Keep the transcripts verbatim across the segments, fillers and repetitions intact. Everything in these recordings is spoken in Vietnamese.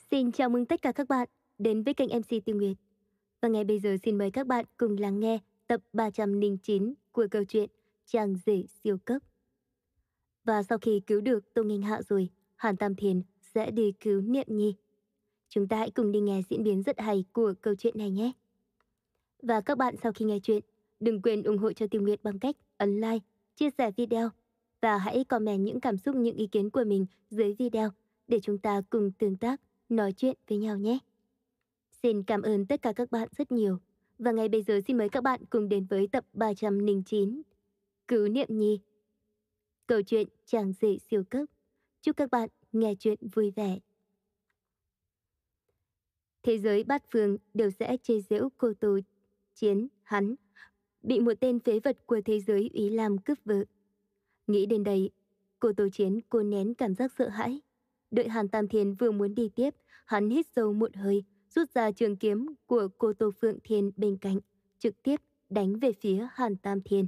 Xin chào mừng tất cả các bạn đến với kênh em xê Tiêu Nguyệt. Và ngay bây giờ xin mời các bạn cùng lắng nghe tập ba trăm lẻ chín của câu chuyện Chàng rể siêu cấp. Và sau khi cứu được Tô Nghênh Hạ rồi, Hàn Tam Thiền sẽ đi cứu Niệm Nhi. Chúng ta hãy cùng đi nghe diễn biến rất hay của câu chuyện này nhé. Và các bạn sau khi nghe chuyện, đừng quên ủng hộ cho Tiêu Nguyệt bằng cách ấn like, chia sẻ video và hãy comment những cảm xúc, những ý kiến của mình dưới video để chúng ta cùng tương tác, nói chuyện với nhau nhé. Xin cảm ơn tất cả các bạn rất nhiều. Và ngay bây giờ xin mời các bạn cùng đến với tập ba trăm lẻ chín Cứu Niệm Nhi. Câu chuyện Chàng rể siêu cấp. Chúc các bạn nghe chuyện vui vẻ. Thế giới bát phương đều sẽ chê giễu cô Tô Chiến hắn bị một tên phế vật của thế giới Úy Lam cướp vợ. Nghĩ đến đây, cô Tô Chiến cô nén cảm giác sợ hãi. Đợi Hàn Tam Thiên vừa muốn đi tiếp, hắn hít sâu một hơi, rút ra trường kiếm của cô Tô Phượng Thiên bên cạnh, trực tiếp đánh về phía Hàn Tam Thiên.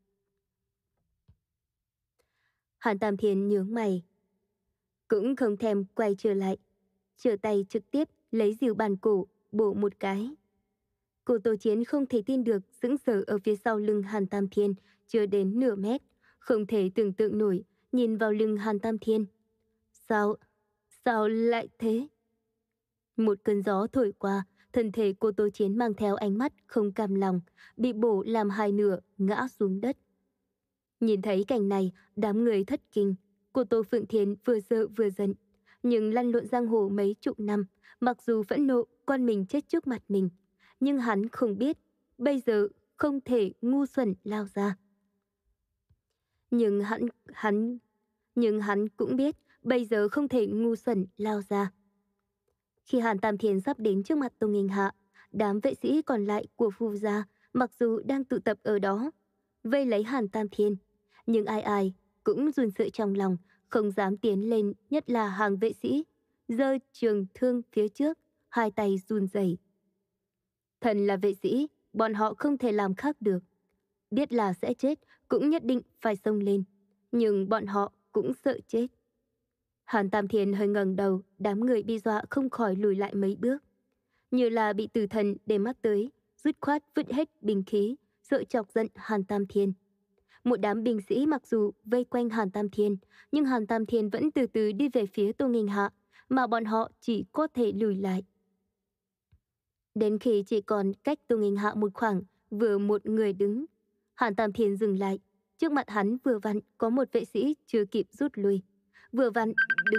Hàn Tam Thiên nhướng mày, cũng không thèm quay trở lại, trở tay trực tiếp lấy rìu bàn cổ bổ một cái. Cô Tô Chiến không thể tin được, sững sờ ở phía sau lưng Hàn Tam Thiên chưa đến nửa mét, không thể tưởng tượng nổi, nhìn vào lưng Hàn Tam Thiên. Sao, sao lại thế? Một cơn gió thổi qua, thân thể cô Tô Chiến mang theo ánh mắt không cam lòng, bị bổ làm hai nửa, ngã xuống đất. Nhìn thấy cảnh này, đám người thất kinh. Cô Tô Phượng Thiên vừa sợ vừa giận, nhưng lăn lộn giang hồ mấy chục năm, mặc dù phẫn nộ con mình chết trước mặt mình, nhưng hắn không biết, bây giờ không thể ngu xuẩn lao ra. Nhưng hắn, hắn, nhưng hắn cũng biết, bây giờ không thể ngu xuẩn lao ra. Khi Hàn Tam Thiên sắp đến trước mặt Tô Nghênh Hạ, đám vệ sĩ còn lại của Phu gia mặc dù đang tụ tập ở đó, vây lấy Hàn Tam Thiên, nhưng ai ai cũng run sợ trong lòng, không dám tiến lên, nhất là hàng vệ sĩ, giơ trường thương phía trước, hai tay run rẩy. Thần là vệ sĩ, bọn họ không thể làm khác được. Biết là sẽ chết, cũng nhất định phải xông lên, nhưng bọn họ cũng sợ chết. Hàn Tam Thiên hơi ngẩng đầu, đám người bị dọa không khỏi lùi lại mấy bước. Như là bị tử thần để mắt tới, dứt khoát vứt hết binh khí, sợ chọc giận Hàn Tam Thiên. Một đám binh sĩ mặc dù vây quanh Hàn Tam Thiên, nhưng Hàn Tam Thiên vẫn từ từ đi về phía Tô Nghênh Hạ, mà bọn họ chỉ có thể lùi lại. Đến khi chỉ còn cách Tô Nghênh Hạ một khoảng, vừa một người đứng, Hàn Tam Thiên dừng lại. Trước mặt hắn vừa vặn có một vệ sĩ chưa kịp rút lui, vừa vặn đứng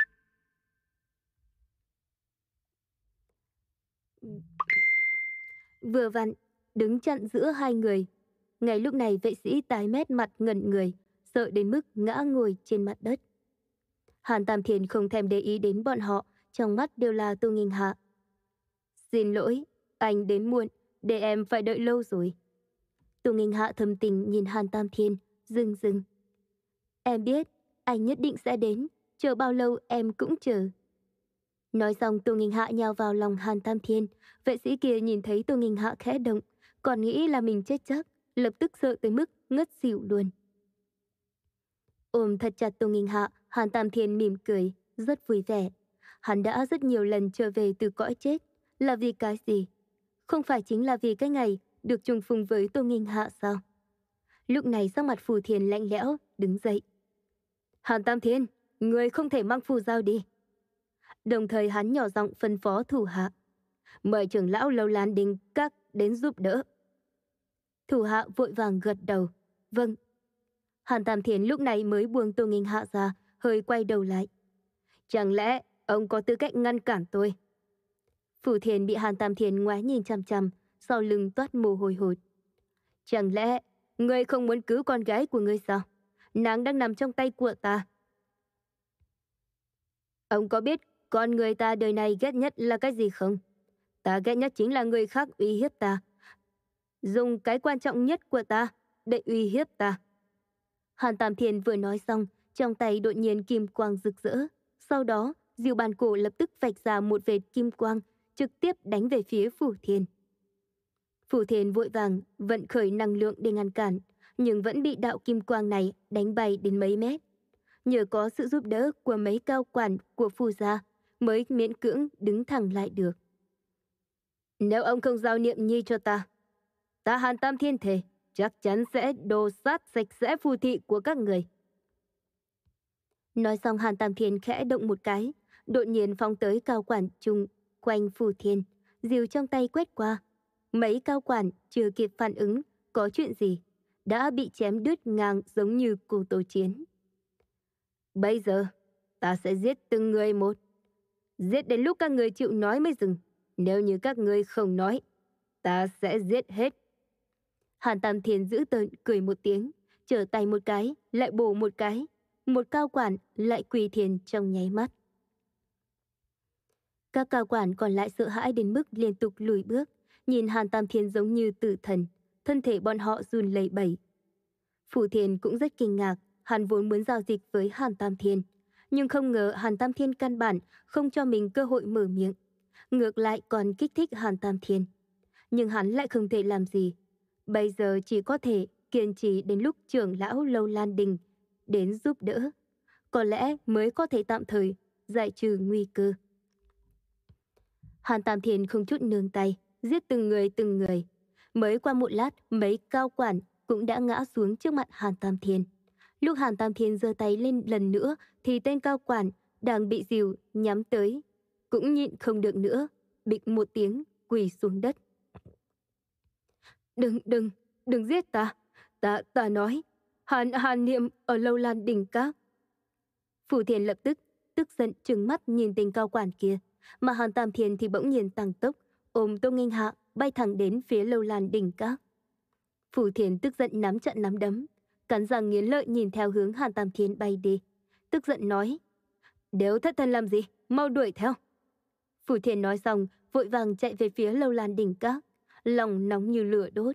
vừa vặn đứng chặn giữa hai người. Ngay lúc này vệ sĩ tái mét mặt ngẩn người, sợ đến mức ngã ngồi trên mặt đất. Hàn Tam Thiên không thèm để ý đến bọn họ, trong mắt đều là Tô Nghênh Hạ. Xin lỗi, anh đến muộn, để em phải đợi lâu rồi. Tô Nghênh Hạ thầm tình nhìn Hàn Tam Thiên, dưng dưng. Em biết, anh nhất định sẽ đến, chờ bao lâu em cũng chờ. Nói xong Tô Nghênh Hạ nhào vào lòng Hàn Tam Thiên, vệ sĩ kia nhìn thấy Tô Nghênh Hạ khẽ động, còn nghĩ là mình chết chắc, lập tức sợ tới mức ngất xỉu luôn. Ôm thật chặt Tô Nghênh Hạ, Hàn Tam Thiên mỉm cười, rất vui vẻ. Hắn đã rất nhiều lần trở về từ cõi chết, là vì cái gì? Không phải chính là vì cái ngày được trùng phùng với Tô Nghênh Hạ sao? Lúc này sắc mặt Phù Thiền lạnh lẽo, đứng dậy. Hàn Tam Thiên, người không thể mang phù giao đi. Đồng thời hắn nhỏ giọng phân phó thủ hạ. Mời trưởng lão Lâu Lan Đình Các đến giúp đỡ. Thủ hạ vội vàng gật đầu. Vâng. Hàn Tam Thiên lúc này mới buông Tô Nghênh Hạ ra, hơi quay đầu lại. Chẳng lẽ ông có tư cách ngăn cản tôi? Phù Thiền bị Hàn Tam Thiên ngoái nhìn chằm chằm, sau lưng toát mồ hôi hột. Chẳng lẽ ngươi không muốn cứu con gái của ngươi sao? Nàng đang nằm trong tay của ta. Ông có biết con người ta đời này ghét nhất là cái gì không? Ta ghét nhất chính là người khác uy hiếp ta, dùng cái quan trọng nhất của ta để uy hiếp ta. Hàn Tam Thiên vừa nói xong, trong tay đột nhiên kim quang rực rỡ. Sau đó, diều bàn cổ lập tức vạch ra một vệt kim quang, trực tiếp đánh về phía Phù Thiền. Phù Thiền vội vàng vận khởi năng lượng để ngăn cản, nhưng vẫn bị đạo kim quang này đánh bay đến mấy mét. Nhờ có sự giúp đỡ của mấy cao quản của Phù gia, mới miễn cưỡng đứng thẳng lại được. Nếu ông không giao niệm nhi cho ta, ta Hàn Tam Thiên thề chắc chắn sẽ đồ sát sạch sẽ phù thị của các người. Nói xong Hàn Tam Thiên khẽ động một cái, đột nhiên phóng tới cao quản chung quanh phù thiên, diều trong tay quét qua. Mấy cao quản chưa kịp phản ứng có chuyện gì, đã bị chém đứt ngang giống như cô Tô Chiến. Bây giờ, ta sẽ giết từng người một. Giết đến lúc các người chịu nói mới dừng. Nếu như các người không nói, ta sẽ giết hết. Hàn Tam Thiên giữ tợn cười một tiếng, trở tay một cái, lại bổ một cái. Một cao quản lại quỳ thiền trong nháy mắt. Các cao quản còn lại sợ hãi đến mức liên tục lùi bước, nhìn Hàn Tam Thiên giống như tử thần, thân thể bọn họ run lẩy bẩy. Phù Thiên cũng rất kinh ngạc, hắn vốn muốn giao dịch với Hàn Tam Thiên, nhưng không ngờ Hàn Tam Thiên căn bản không cho mình cơ hội mở miệng, ngược lại còn kích thích Hàn Tam Thiên. Nhưng hắn lại không thể làm gì, bây giờ chỉ có thể kiên trì đến lúc trưởng lão Lâu Lan Đình đến giúp đỡ, có lẽ mới có thể tạm thời giải trừ nguy cơ. Hàn Tam Thiên không chút nương tay, giết từng người từng người. Mới qua một lát, mấy cao quản cũng đã ngã xuống trước mặt Hàn Tam Thiên. Lúc Hàn Tam Thiên giơ tay lên lần nữa thì tên cao quản đang bị dìu nhắm tới cũng nhịn không được nữa, bịch một tiếng quỳ xuống đất. Đừng, đừng, đừng giết ta. Ta, ta nói, Hàn, Hàn Niệm ở Lâu Lan Đỉnh Các. Phù Thiên lập tức, tức giận trừng mắt nhìn tên cao quản kia, mà Hàn Tam Thiên thì bỗng nhiên tăng tốc, ôm Tô Nghênh Hạ bay thẳng đến phía Lâu Lan Đỉnh Các. Phù Thiên tức giận nắm chặt nắm đấm, cắn răng nghiến lợi nhìn theo hướng Hàn Tam Thiên bay đi, tức giận nói: "Nếu thất thần làm gì, mau đuổi theo." Phù Thiên nói xong, vội vàng chạy về phía Lâu Lan Đỉnh Các, lòng nóng như lửa đốt.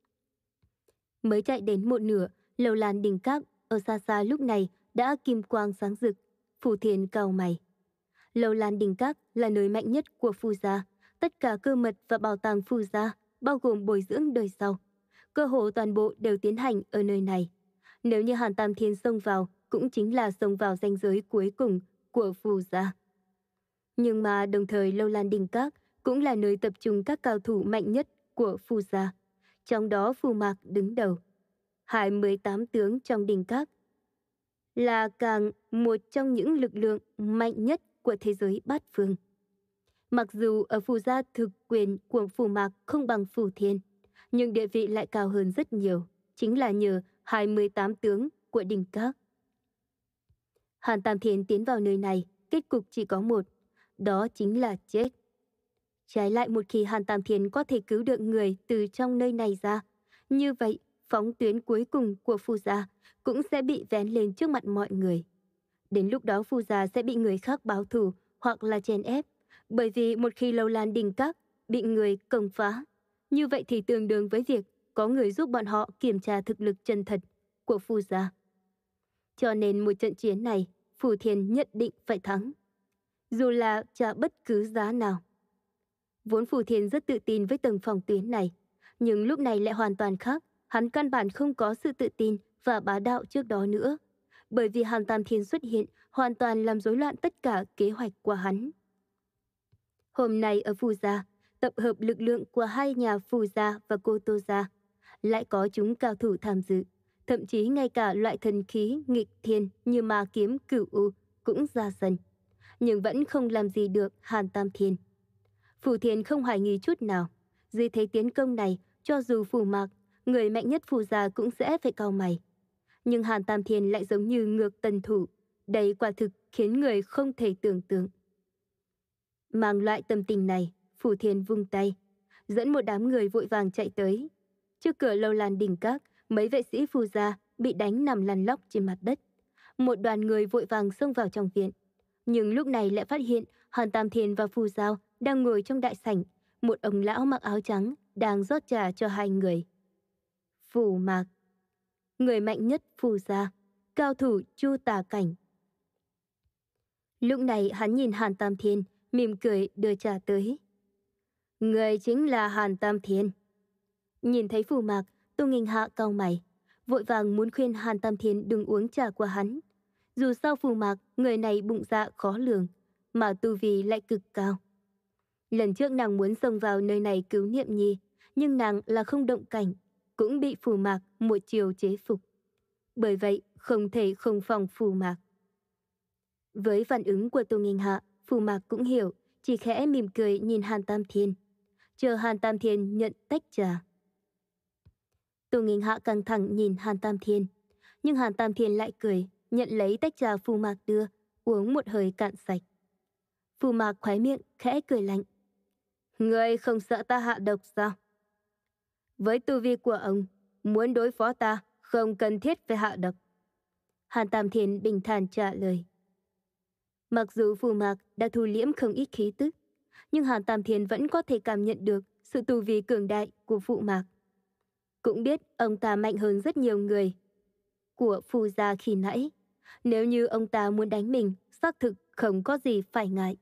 Mới chạy đến một nửa, Lâu Lan Đỉnh Các ở xa xa lúc này đã kim quang sáng rực. Phù Thiên cau mày. Lâu Lan Đỉnh Các là nơi mạnh nhất của Phù gia, tất cả cơ mật và bảo tàng Phù gia, bao gồm bồi dưỡng đời sau, cơ hồ toàn bộ đều tiến hành ở nơi này. Nếu như Hàn Tam Thiên xông vào, cũng chính là xông vào ranh giới cuối cùng của Phù gia. Nhưng mà đồng thời Lâu Lan Đỉnh Các cũng là nơi tập trung các cao thủ mạnh nhất của Phù gia, trong đó Phù Mạc đứng đầu. hai mươi tám tướng trong Đỉnh Các là càng một trong những lực lượng mạnh nhất của thế giới bát phương. Mặc dù ở Phù gia thực quyền của Phù Mạc không bằng Phù Thiên, nhưng địa vị lại cao hơn rất nhiều, chính là nhờ hai mươi tám tướng của Đỉnh Các. Hàn Tam Thiên tiến vào nơi này, kết cục chỉ có một, đó chính là chết. Trái lại một khi Hàn Tam Thiên có thể cứu được người từ trong nơi này ra, như vậy phóng tuyến cuối cùng của Phù gia cũng sẽ bị vén lên trước mặt mọi người. Đến lúc đó Phù gia sẽ bị người khác báo thù hoặc là chèn ép, bởi vì một khi Lâu Lan Đỉnh Các bị người công phá, như vậy thì tương đương với việc có người giúp bọn họ kiểm tra thực lực chân thật của Phù gia. Cho nên một trận chiến này, Phù Thiên nhất định phải thắng, dù là trả bất cứ giá nào. Vốn Phù Thiên rất tự tin với tầng phòng tuyến này, nhưng lúc này lại hoàn toàn khác. Hắn căn bản không có sự tự tin và bá đạo trước đó nữa, bởi vì Hàn Tam Thiên xuất hiện hoàn toàn làm rối loạn tất cả kế hoạch của hắn. Hôm nay ở Phù gia, tập hợp lực lượng của hai nhà Phù gia và Cô Tô gia, lại có chúng cao thủ tham dự, thậm chí ngay cả loại thần khí nghịch thiên như ma kiếm cửu u cũng ra sân, nhưng vẫn không làm gì được Hàn Tam Thiên. Phù Thiên không hoài nghi chút nào, dưới thế tiến công này, cho dù Phù Mạc, người mạnh nhất Phù gia cũng sẽ phải cau mày. Nhưng Hàn Tam Thiên lại giống như ngược tần thủ, đây quả thực khiến người không thể tưởng tượng. Mang loại tâm tình này, Phù Thiên vung tay, dẫn một đám người vội vàng chạy tới. Trước cửa Lâu Lan Đỉnh Các, mấy vệ sĩ Phù gia bị đánh nằm lăn lóc trên mặt đất. Một đoàn người vội vàng xông vào trong viện, nhưng lúc này lại phát hiện Hàn Tam Thiên và Phù Giao đang ngồi trong đại sảnh, một ông lão mặc áo trắng đang rót trà cho hai người. Phù Mạc, người mạnh nhất Phù gia, cao thủ Chu Tà Cảnh. Lúc này hắn nhìn Hàn Tam Thiên, mỉm cười đưa trà tới. Người chính là Hàn Tam Thiên. Nhìn thấy Phù Mạc, Tô Nghênh Hạ cau mày, vội vàng muốn khuyên Hàn Tam Thiên đừng uống trà của hắn. Dù sao Phù Mạc, người này bụng dạ khó lường, mà tu vi lại cực cao. Lần trước nàng muốn xông vào nơi này cứu Niệm Nhi, nhưng nàng là không động cảnh, cũng bị Phù Mạc một chiều chế phục. Bởi vậy, không thể không phòng Phù Mạc. Với phản ứng của Tô Nghênh Hạ, Phù Mạc cũng hiểu, chỉ khẽ mỉm cười nhìn Hàn Tam Thiên. Chờ Hàn Tam Thiên nhận tách trà. Tô Nghênh Hạ căng thẳng nhìn Hàn Tam Thiên, nhưng Hàn Tam Thiên lại cười, nhận lấy tách trà Phù Mạc đưa, uống một hơi cạn sạch. Phù Mạc khoái miệng, khẽ cười lạnh. Ngươi không sợ ta hạ độc sao? Với tu vi của ông, muốn đối phó ta, không cần thiết phải hạ độc. Hàn Tam Thiên bình thản trả lời. Mặc dù Phù Mạc đã thu liễm không ít khí tức, nhưng Hàn Tam Thiên vẫn có thể cảm nhận được sự tu vi cường đại của Phù Mạc. Cũng biết ông ta mạnh hơn rất nhiều người của Phù gia khi nãy. Nếu như ông ta muốn đánh mình, xác thực không có gì phải ngại.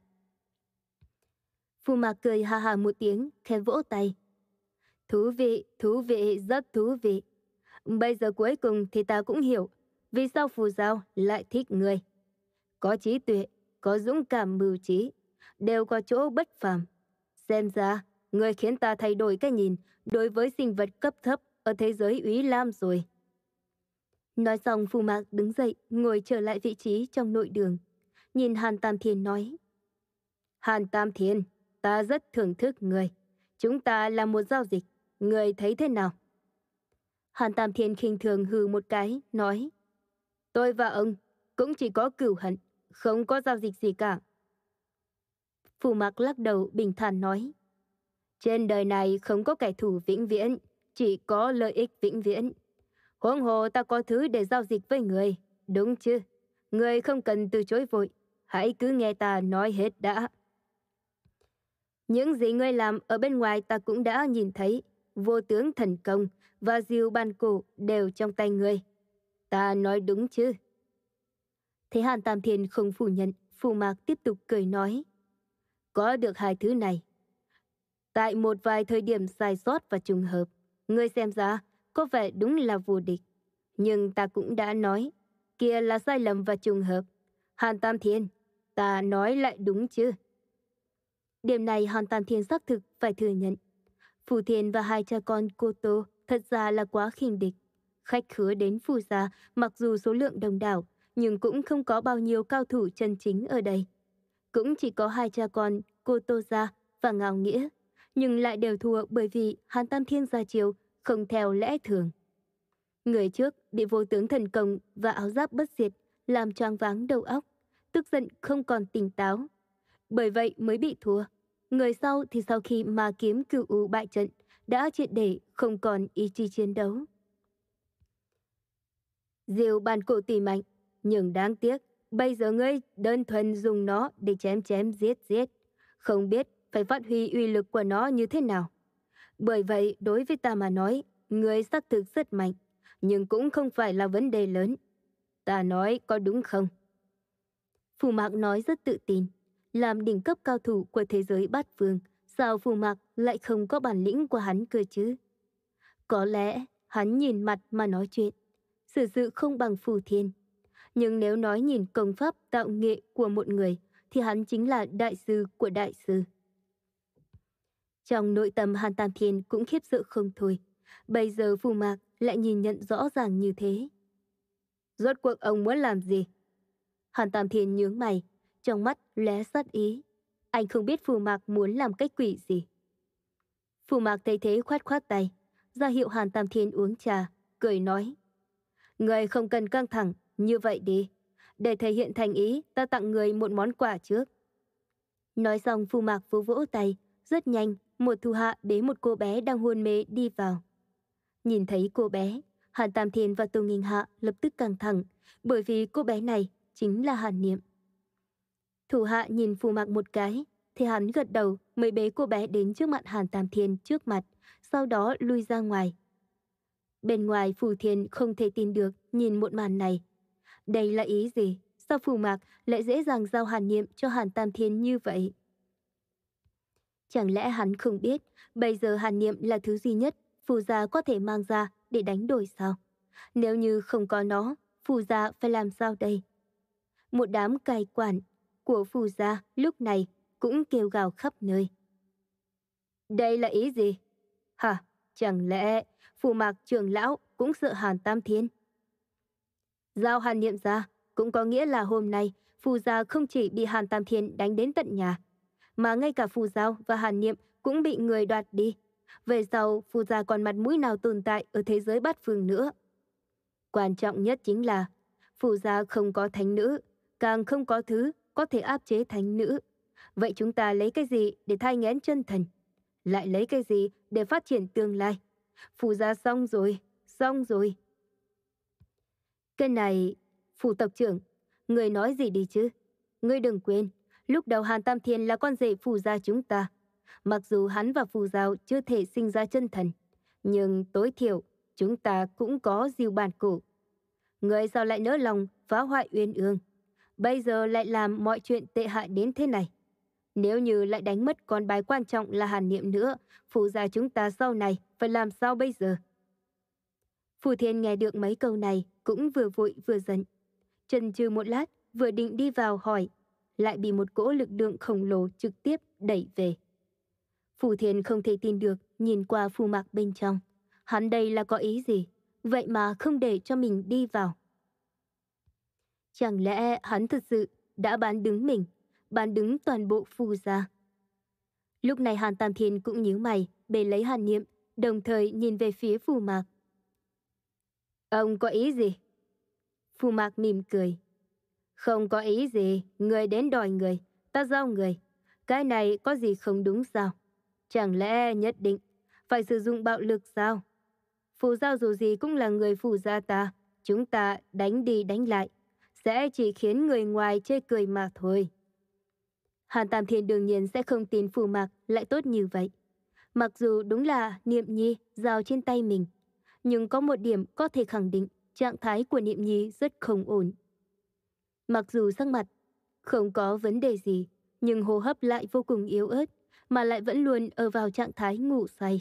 Phù Mạc cười ha ha một tiếng, khẽ vỗ tay. Thú vị, thú vị, rất thú vị. Bây giờ cuối cùng thì ta cũng hiểu vì sao Phù Giao lại thích người. Có trí tuệ, có dũng cảm mưu trí, đều có chỗ bất phàm. Xem ra, người khiến ta thay đổi cái nhìn đối với sinh vật cấp thấp ở thế giới Úy Lam rồi. Nói xong Phù Mạc đứng dậy, ngồi trở lại vị trí trong nội đường. Nhìn Hàn Tam Thiên nói. Hàn Tam Thiên, ta rất thưởng thức người. Chúng ta làm một giao dịch, người thấy thế nào? Hàn Tam Thiên khinh thường hừ một cái, nói. Tôi và ông cũng chỉ có cửu hận, không có giao dịch gì cả. Phù Mạc lắc đầu bình thản nói. Trên đời này không có kẻ thù vĩnh viễn, chỉ có lợi ích vĩnh viễn. Huống hồ ta có thứ để giao dịch với người, đúng chứ? Người không cần từ chối vội, hãy cứ nghe ta nói hết đã. Những gì ngươi làm ở bên ngoài ta cũng đã nhìn thấy. Vô tướng thần công và diêu ban cổ đều trong tay ngươi. Ta nói đúng chứ? Thế Hàn Tam Thiên không phủ nhận, Phù Mạc tiếp tục cười nói. Có được hai thứ này. Tại một vài thời điểm sai sót và trùng hợp, ngươi xem ra có vẻ đúng là vô địch. Nhưng ta cũng đã nói, kia là sai lầm và trùng hợp. Hàn Tam Thiên, ta nói lại đúng chứ? Điểm này Hàn Tam Thiên xác thực phải thừa nhận. Phù Thiên và hai cha con cô Tô thật ra là quá khinh địch. Khách khứa đến Phù gia mặc dù số lượng đông đảo, nhưng cũng không có bao nhiêu cao thủ chân chính ở đây. Cũng chỉ có hai cha con cô Tô gia và Ngao Nghĩa, nhưng lại đều thua bởi vì Hàn Tam Thiên ra chiêu không theo lẽ thường. Người trước bị vô tướng thần công và áo giáp bất diệt làm choáng váng đầu óc, tức giận không còn tỉnh táo. Bởi vậy mới bị thua. Người sau thì sau khi mà kiếm cửu u bại trận đã triệt để không còn ý chí chiến đấu. Diều bàn cổ tùy mạnh, nhưng đáng tiếc, bây giờ ngươi đơn thuần dùng nó để chém chém giết giết, không biết phải phát huy uy lực của nó như thế nào. Bởi vậy, đối với ta mà nói, ngươi xác thực rất mạnh, nhưng cũng không phải là vấn đề lớn. Ta nói có đúng không? Phù Mạc nói rất tự tin, làm đỉnh cấp cao thủ của thế giới bát vương, sao Phù Mạc lại không có bản lĩnh của hắn cơ chứ? Có lẽ hắn nhìn mặt mà nói chuyện, sự sự không bằng Phù Thiên. Nhưng nếu nói nhìn công pháp tạo nghệ của một người, thì hắn chính là đại sư của đại sư. Trong nội tâm Hàn Tam Thiên cũng khiếp sợ không thôi. Bây giờ Phù Mạc lại nhìn nhận rõ ràng như thế. Rốt cuộc ông muốn làm gì? Hàn Tam Thiên nhướng mày, trong mắt lóe sát ý. Anh không biết Phù Mạc muốn làm cách quỷ gì. Phù Mạc thấy thế khoát khoát tay, ra hiệu Hàn Tam Thiên uống trà, cười nói. Người không cần căng thẳng, như vậy đi. Để thể hiện thành ý, ta tặng người một món quà trước. Nói xong Phù Mạc vỗ vỗ tay, rất nhanh, một thủ hạ bế một cô bé đang hôn mê đi vào. Nhìn thấy cô bé, Hàn Tam Thiên và Tô Nghênh Hạ lập tức căng thẳng, bởi vì cô bé này chính là Hàn Niệm. Thủ hạ nhìn Phù Mạc một cái, thì hắn gật đầu mới bế cô bé đến trước mặt Hàn Tam Thiên trước mặt, sau đó lui ra ngoài. Bên ngoài Phù Thiên không thể tin được nhìn một màn này. Đây là ý gì? Sao Phù Mạc lại dễ dàng giao Hàn Niệm cho Hàn Tam Thiên như vậy? Chẳng lẽ hắn không biết bây giờ Hàn Niệm là thứ duy nhất Phù gia có thể mang ra để đánh đổi sao? Nếu như không có nó, Phù gia phải làm sao đây? Một đám cai quản, của Phù gia lúc này cũng kêu gào khắp nơi. Đây là ý gì? Hả? Chẳng lẽ Phù Mạc trưởng lão cũng sợ Hàn Tam Thiên? Giao Hàn Niệm ra cũng có nghĩa là hôm nay Phù gia không chỉ bị Hàn Tam Thiên đánh đến tận nhà, mà ngay cả Phù Giao và Hàn Niệm cũng bị người đoạt đi. Về sau, Phù gia còn mặt mũi nào tồn tại ở thế giới bát phương nữa? Quan trọng nhất chính là Phù gia không có thánh nữ, càng không có thứ có thể áp chế thánh nữ. Vậy chúng ta lấy cái gì để thai nghén chân thần? Lại lấy cái gì để phát triển tương lai? Phù gia xong rồi, xong rồi. Cái này, Phù tộc trưởng, người nói gì đi chứ? Ngươi đừng quên, lúc đầu Hàn Tam Thiên là con rể Phù gia chúng ta. Mặc dù hắn và Phù Giao chưa thể sinh ra chân thần, nhưng tối thiểu chúng ta cũng có diêu bản cổ. Người sao lại nỡ lòng phá hoại Uyên Ương, bây giờ lại làm mọi chuyện tệ hại đến thế này. Nếu như lại đánh mất con bài quan trọng là Hàn Niệm nữa, Phù gia chúng ta sau này phải làm sao bây giờ? Phù Thiên nghe được mấy câu này cũng vừa vội vừa giận. Chần chừ một lát, vừa định đi vào hỏi, lại bị một cỗ lực lượng khổng lồ trực tiếp đẩy về. Phù Thiên không thể tin được, nhìn qua Phù Mạc bên trong. Hắn đây là có ý gì? Vậy mà không để cho mình đi vào. Chẳng lẽ hắn thật sự đã bán đứng mình, bán đứng toàn bộ Phù gia? Lúc này Hàn Tam Thiên cũng nhíu mày, bế lấy Hàn Niệm, đồng thời nhìn về phía Phù Mạc. Ông có ý gì? Phù Mạc mỉm cười. Không có ý gì, người đến đòi người, ta giao người. Cái này có gì không đúng sao? Chẳng lẽ nhất định phải sử dụng bạo lực sao? Phù Giao dù gì cũng là người Phù gia ta, chúng ta đánh đi đánh lại, sẽ chỉ khiến người ngoài chê cười mà thôi. Hàn Tam Thiên đương nhiên sẽ không tin Phù Mạc lại tốt như vậy. Mặc dù đúng là Niệm Nhi giao trên tay mình, nhưng có một điểm có thể khẳng định, trạng thái của Niệm Nhi rất không ổn. Mặc dù sắc mặt không có vấn đề gì, nhưng hô hấp lại vô cùng yếu ớt, mà lại vẫn luôn ở vào trạng thái ngủ say.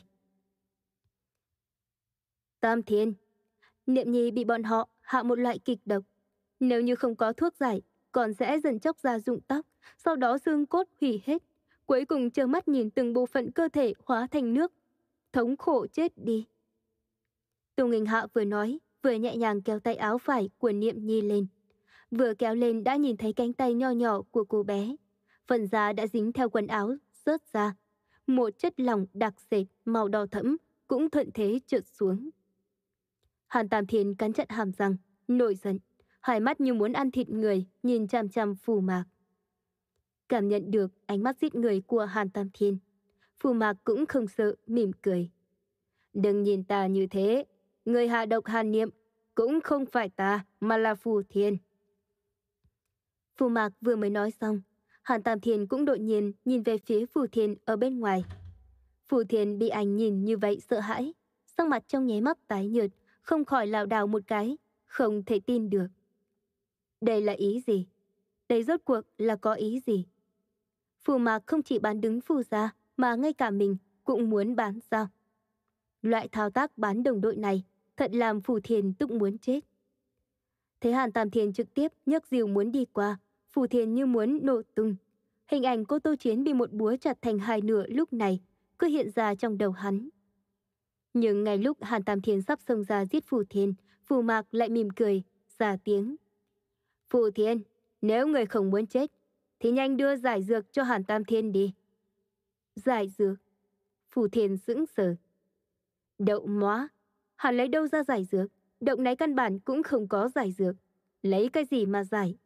Tam Thiên, Niệm Nhi bị bọn họ hạ một loại kịch độc. Nếu như không có thuốc giải, còn sẽ dần chốc ra rụng tóc, sau đó xương cốt hủy hết. Cuối cùng trơ mắt nhìn từng bộ phận cơ thể hóa thành nước, thống khổ chết đi. Tùng Nghinh Hạ vừa nói, vừa nhẹ nhàng kéo tay áo phải của Niệm Nhi lên. Vừa kéo lên đã nhìn thấy cánh tay nho nhỏ của cô bé. Phần da đã dính theo quần áo, rớt ra. Một chất lỏng đặc sệt màu đỏ thẫm cũng thuận thế trượt xuống. Hàn Tam Thiên cắn chặt hàm răng, nổi giận, hai mắt như muốn ăn thịt người, nhìn chằm chằm Phù Mạc. Cảm nhận được ánh mắt giết người của Hàn Tam Thiên, Phù Mạc cũng không sợ, mỉm cười. Đừng nhìn ta như thế, người hạ độc Hàn Niệm cũng không phải ta mà là Phù Thiên. Phù Mạc vừa mới nói xong, Hàn Tam Thiên cũng đột nhiên nhìn về phía Phù Thiên ở bên ngoài. Phù Thiên bị anh nhìn như vậy sợ hãi, sắc mặt trong nháy mắt tái nhợt, không khỏi lảo đảo một cái, không thể tin được. Đây là ý gì? Đây rốt cuộc là có ý gì? Phù Mạc không chỉ bán đứng Phù gia, mà ngay cả mình cũng muốn bán sao? Loại thao tác bán đồng đội này thật làm Phù Thiên tức muốn chết. Thấy Hàn Tam Thiên trực tiếp nhấc rìu muốn đi qua, Phù Thiên như muốn nổ tung. Hình ảnh cô Tô Chiến bị một búa chặt thành hai nửa lúc này cứ hiện ra trong đầu hắn. Nhưng ngay lúc Hàn Tam Thiên sắp xông ra giết Phù Thiên, Phù Mạc lại mỉm cười, ra tiếng. Phù Thiên, nếu người không muốn chết, thì nhanh đưa giải dược cho Hàn Tam Thiên đi. Giải dược? Phù Thiên sững sờ. Đậu móa, hắn lấy đâu ra giải dược? Động này căn bản cũng không có giải dược. Lấy cái gì mà giải?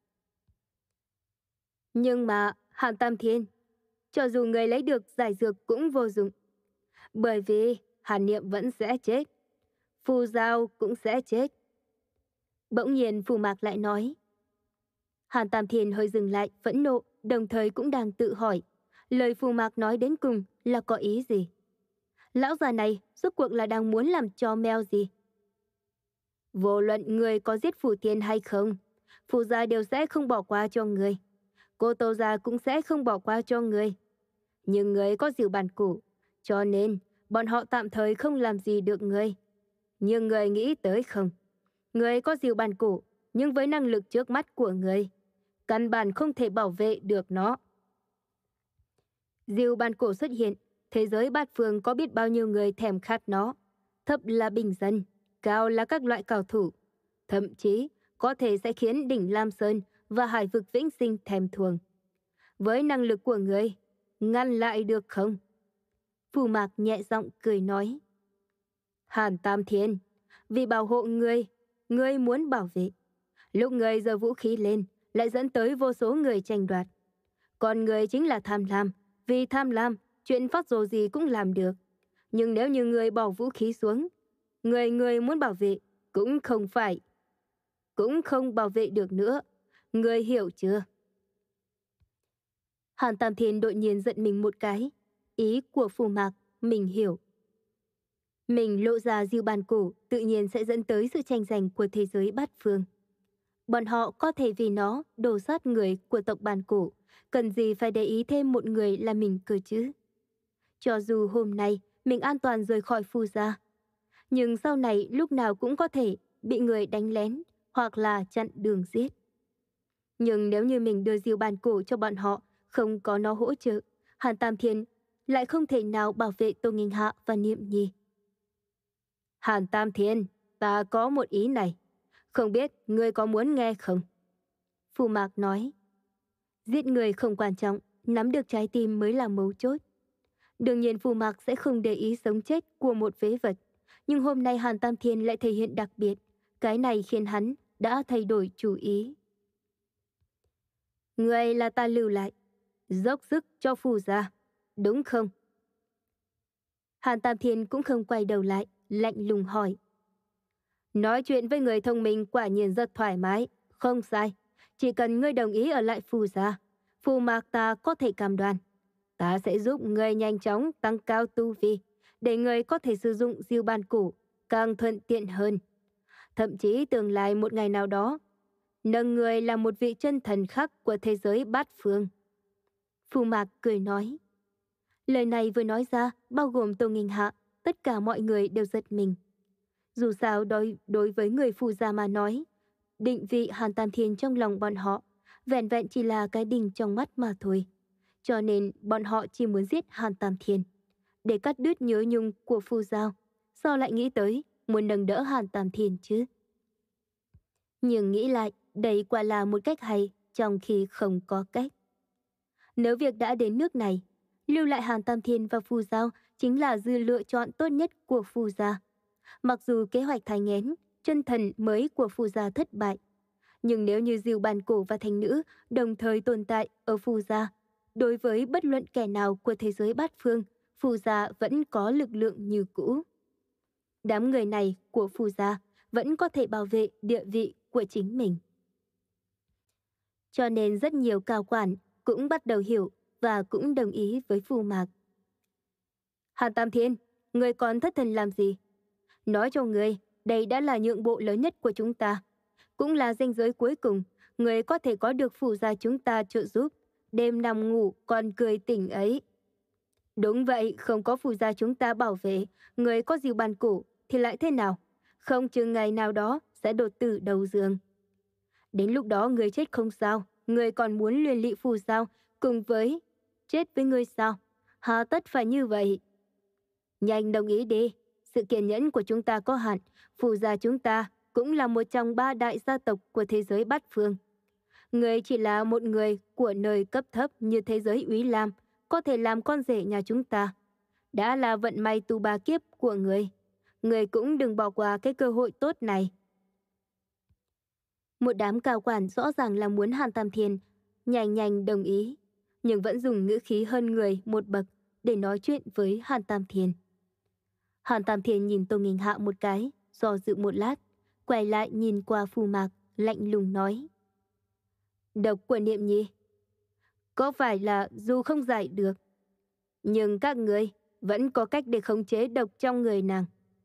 Nhưng mà, Hàn Tam Thiên, cho dù người lấy được giải dược cũng vô dụng. Bởi vì Hàn Niệm vẫn sẽ chết. Phù Giao cũng sẽ chết. Bỗng nhiên Phù Mạc lại nói. Hàn Tam Thiên hơi dừng lại, phẫn nộ, đồng thời cũng đang tự hỏi. Lời Phù Mạc nói đến cùng là có ý gì? Lão già này rốt cuộc là đang muốn làm trò mèo gì? Vô luận người có giết Phù Thiên hay không, Phù gia đều sẽ không bỏ qua cho người. Cô Tô gia cũng sẽ không bỏ qua cho người. Nhưng người có dìu bản cổ, cho nên bọn họ tạm thời không làm gì được người. Nhưng người nghĩ tới không? Người có dìu bản cổ, nhưng với năng lực trước mắt của người, căn bản không thể bảo vệ được nó. Diêu Ban Cổ xuất hiện, thế giới bát phương có biết bao nhiêu người thèm khát nó. Thấp là bình dân, cao là các loại cao thủ. Thậm chí có thể sẽ khiến đỉnh Lam Sơn và hải vực vĩnh sinh thèm thuồng. Với năng lực của người, ngăn lại được không? Phù Mạc nhẹ giọng cười nói. Hàn Tam Thiên, vì bảo hộ ngươi, ngươi muốn bảo vệ. Lúc ngươi giơ vũ khí lên, lại dẫn tới vô số người tranh đoạt. Còn ngươi chính là tham lam, vì tham lam, chuyện phát rồ gì cũng làm được. Nhưng nếu như ngươi bỏ vũ khí xuống, người người muốn bảo vệ cũng không phải, cũng không bảo vệ được nữa. Ngươi hiểu chưa? Hàn Tam Thiên đột nhiên giận mình một cái. Ý của Phù Mạc, mình hiểu. Mình lộ ra Diêu Ban Cổ tự nhiên sẽ dẫn tới sự tranh giành của thế giới bát phương. Bọn họ có thể vì nó đổ sát người của tộc Ban Cổ, cần gì phải để ý thêm một người là mình cơ chứ? Cho dù hôm nay mình an toàn rời khỏi Phu gia, nhưng sau này lúc nào cũng có thể bị người đánh lén hoặc là chặn đường giết. Nhưng nếu như mình đưa Diêu Ban Cổ cho bọn họ, không có nó hỗ trợ, Hàn Tam Thiên lại không thể nào bảo vệ Tô Nghinh Hạ và Niệm Nhi. Hàn Tam Thiên, ta có một ý này. Không biết ngươi có muốn nghe không? Phù Mạc nói. Giết người không quan trọng, nắm được trái tim mới là mấu chốt. Đương nhiên Phù Mạc sẽ không để ý sống chết của một phế vật. Nhưng hôm nay Hàn Tam Thiên lại thể hiện đặc biệt. Cái này khiến hắn đã thay đổi chủ ý. Ngươi là ta lưu lại, dốc sức cho Phù gia, đúng không? Hàn Tam Thiên cũng không quay đầu lại, lạnh lùng hỏi. Nói chuyện với người thông minh quả nhiên rất thoải mái, không sai. Chỉ cần ngươi đồng ý ở lại Phù gia, Phù Mạc ta có thể cam đoan. Ta sẽ giúp ngươi nhanh chóng tăng cao tu vi, để ngươi có thể sử dụng Diêu Ban Cổ càng thuận tiện hơn. Thậm chí tương lai một ngày nào đó, nâng ngươi là một vị chân thần khác của thế giới bát phương. Phù Mạc cười nói. Lời này vừa nói ra, bao gồm Tô Nghinh Hạ, tất cả mọi người đều giật mình. Dù sao đối, đối với người Phù gia mà nói, định vị Hàn Tam Thiên trong lòng bọn họ vẹn vẹn chỉ là cái đinh trong mắt mà thôi. Cho nên bọn họ chỉ muốn giết Hàn Tam Thiên để cắt đứt nhớ nhung của Phù gia. Sao lại nghĩ tới muốn nâng đỡ Hàn Tam Thiên chứ? Nhưng nghĩ lại, đây quả là một cách hay trong khi không có cách. Nếu việc đã đến nước này, lưu lại Hàn Tam Thiên và Phù Giao chính là dư lựa chọn tốt nhất của Phù gia. Mặc dù kế hoạch thai nghén, chân thần mới của Phù gia thất bại, nhưng nếu như Diêu Ban Cổ và Thanh Nữ đồng thời tồn tại ở Phù gia, đối với bất luận kẻ nào của thế giới bát phương, Phù gia vẫn có lực lượng như cũ. Đám người này của Phù gia vẫn có thể bảo vệ địa vị của chính mình. Cho nên rất nhiều cao quản cũng bắt đầu hiểu và cũng đồng ý với Phù Mạc. Hàn Tam Thiên, người còn thất thần làm gì? Nói cho người, đây đã là nhượng bộ lớn nhất của chúng ta. Cũng là ranh giới cuối cùng, người có thể có được Phù gia chúng ta trợ giúp. Đêm nằm ngủ còn cười tỉnh ấy. Đúng vậy, không có Phù gia chúng ta bảo vệ, người có Diêu Ban Cổ thì lại thế nào? Không chừng ngày nào đó sẽ đột tử đầu giường. Đến lúc đó người chết không sao, người còn muốn liên lụy Phù sao cùng với chết với người sao? Hà tất phải như vậy. Nhanh đồng ý đi, sự kiên nhẫn của chúng ta có hạn, Phù gia chúng ta cũng là một trong ba đại gia tộc của thế giới bát phương. Người chỉ là một người của nơi cấp thấp như thế giới Úy Lam, có thể làm con rể nhà chúng ta. Đã là vận may tu ba kiếp của người. Người cũng đừng bỏ qua cái cơ hội tốt này. Một đám cao quản rõ ràng là muốn Hàn Tam Thiên nhanh nhanh đồng ý, nhưng vẫn dùng ngữ khí hơn người một bậc để nói chuyện với Hàn Tam Thiên. Hàn Tam Thiên nhìn Tô Nghinh Hạ một cái, do dự một lát, quay lại nhìn qua Phù Mạc, lạnh lùng nói. Độc của Niệm Nhi, có phải là dù không giải được, nhưng các người vẫn có cách để khống chế độc trong người nàng.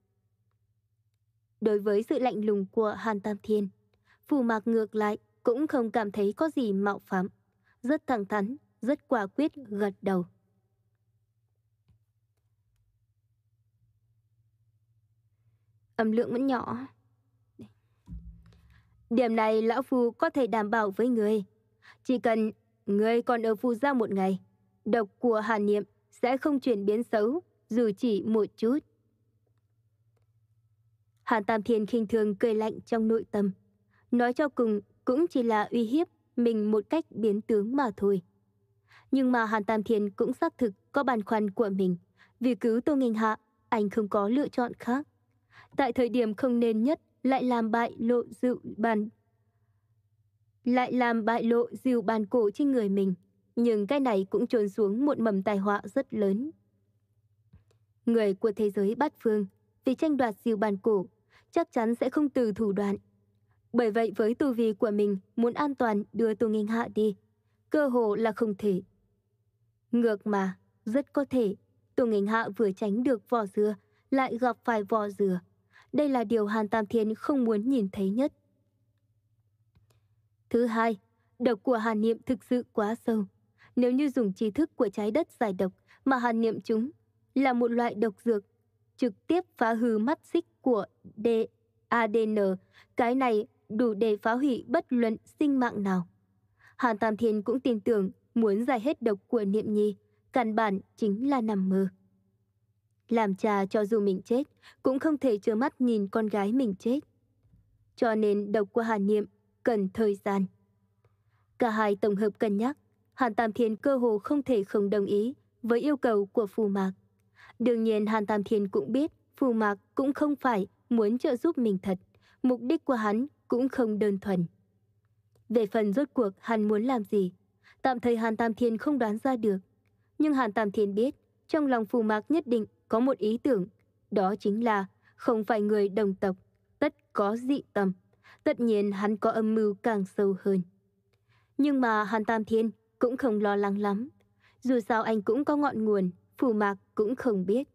Đối với sự lạnh lùng của Hàn Tam Thiên, Phù Mạc ngược lại cũng không cảm thấy có gì mạo phạm, rất thẳng thắn, rất quả quyết gật đầu. Âm lượng vẫn nhỏ. Điểm này lão Phu có thể đảm bảo với người. Chỉ cần ngươi còn ở Phù Gia một ngày, độc của Hàn Niệm sẽ không chuyển biến xấu, dù chỉ một chút. Hàn Tam Thiên khinh thường cười lạnh trong nội tâm. Nói cho cùng cũng chỉ là uy hiếp mình một cách biến tướng mà thôi. Nhưng mà Hàn Tam Thiên cũng xác thực có băn khoăn của mình. Vì cứu Tô Nghênh Hạ, anh không có lựa chọn khác. Tại thời điểm không nên nhất lại làm bại lộ dịu bàn lại làm bại lộ dìu bàn cổ trên người mình. Nhưng cái này cũng trôn xuống một mầm tai họa rất lớn. Người của thế giới bát phương vì tranh đoạt dìu bàn cổ chắc chắn sẽ không từ thủ đoạn. Bởi vậy với tu vi của mình muốn an toàn đưa Tô Nghênh Hạ đi, cơ hồ là không thể. Ngược mà, rất có thể Tô Nghênh Hạ vừa tránh được vỏ dừa lại gặp phải vỏ dừa. Đây là điều Hàn Tam Thiên không muốn nhìn thấy nhất. Thứ hai, độc của Hàn Niệm thực sự quá sâu. Nếu như dùng tri thức của trái đất giải độc mà Hàn Niệm chúng là một loại độc dược, trực tiếp phá hư mắt xích của a đê en, cái này đủ để phá hủy bất luận sinh mạng nào. Hàn Tam Thiên cũng tin tưởng muốn giải hết độc của Niệm Nhi, căn bản chính là nằm mơ. Làm cha cho dù mình chết, cũng không thể trơ mắt nhìn con gái mình chết. Cho nên độc của Hàn Niệm cần thời gian. Cả hai tổng hợp cân nhắc, Hàn Tam Thiên cơ hồ không thể không đồng ý với yêu cầu của Phù Mạc. Đương nhiên Hàn Tam Thiên cũng biết Phù Mạc cũng không phải muốn trợ giúp mình thật, mục đích của hắn cũng không đơn thuần. Về phần rốt cuộc hắn muốn làm gì, tạm thời Hàn Tam Thiên không đoán ra được. Nhưng Hàn Tam Thiên biết, trong lòng Phù Mạc nhất định có một ý tưởng, đó chính là không phải người đồng tộc, tất có dị tâm. Tất nhiên hắn có âm mưu càng sâu hơn. Nhưng mà Hàn Tam Thiên cũng không lo lắng lắm. Dù sao anh cũng có ngọn nguồn, Phù Mạc cũng không biết.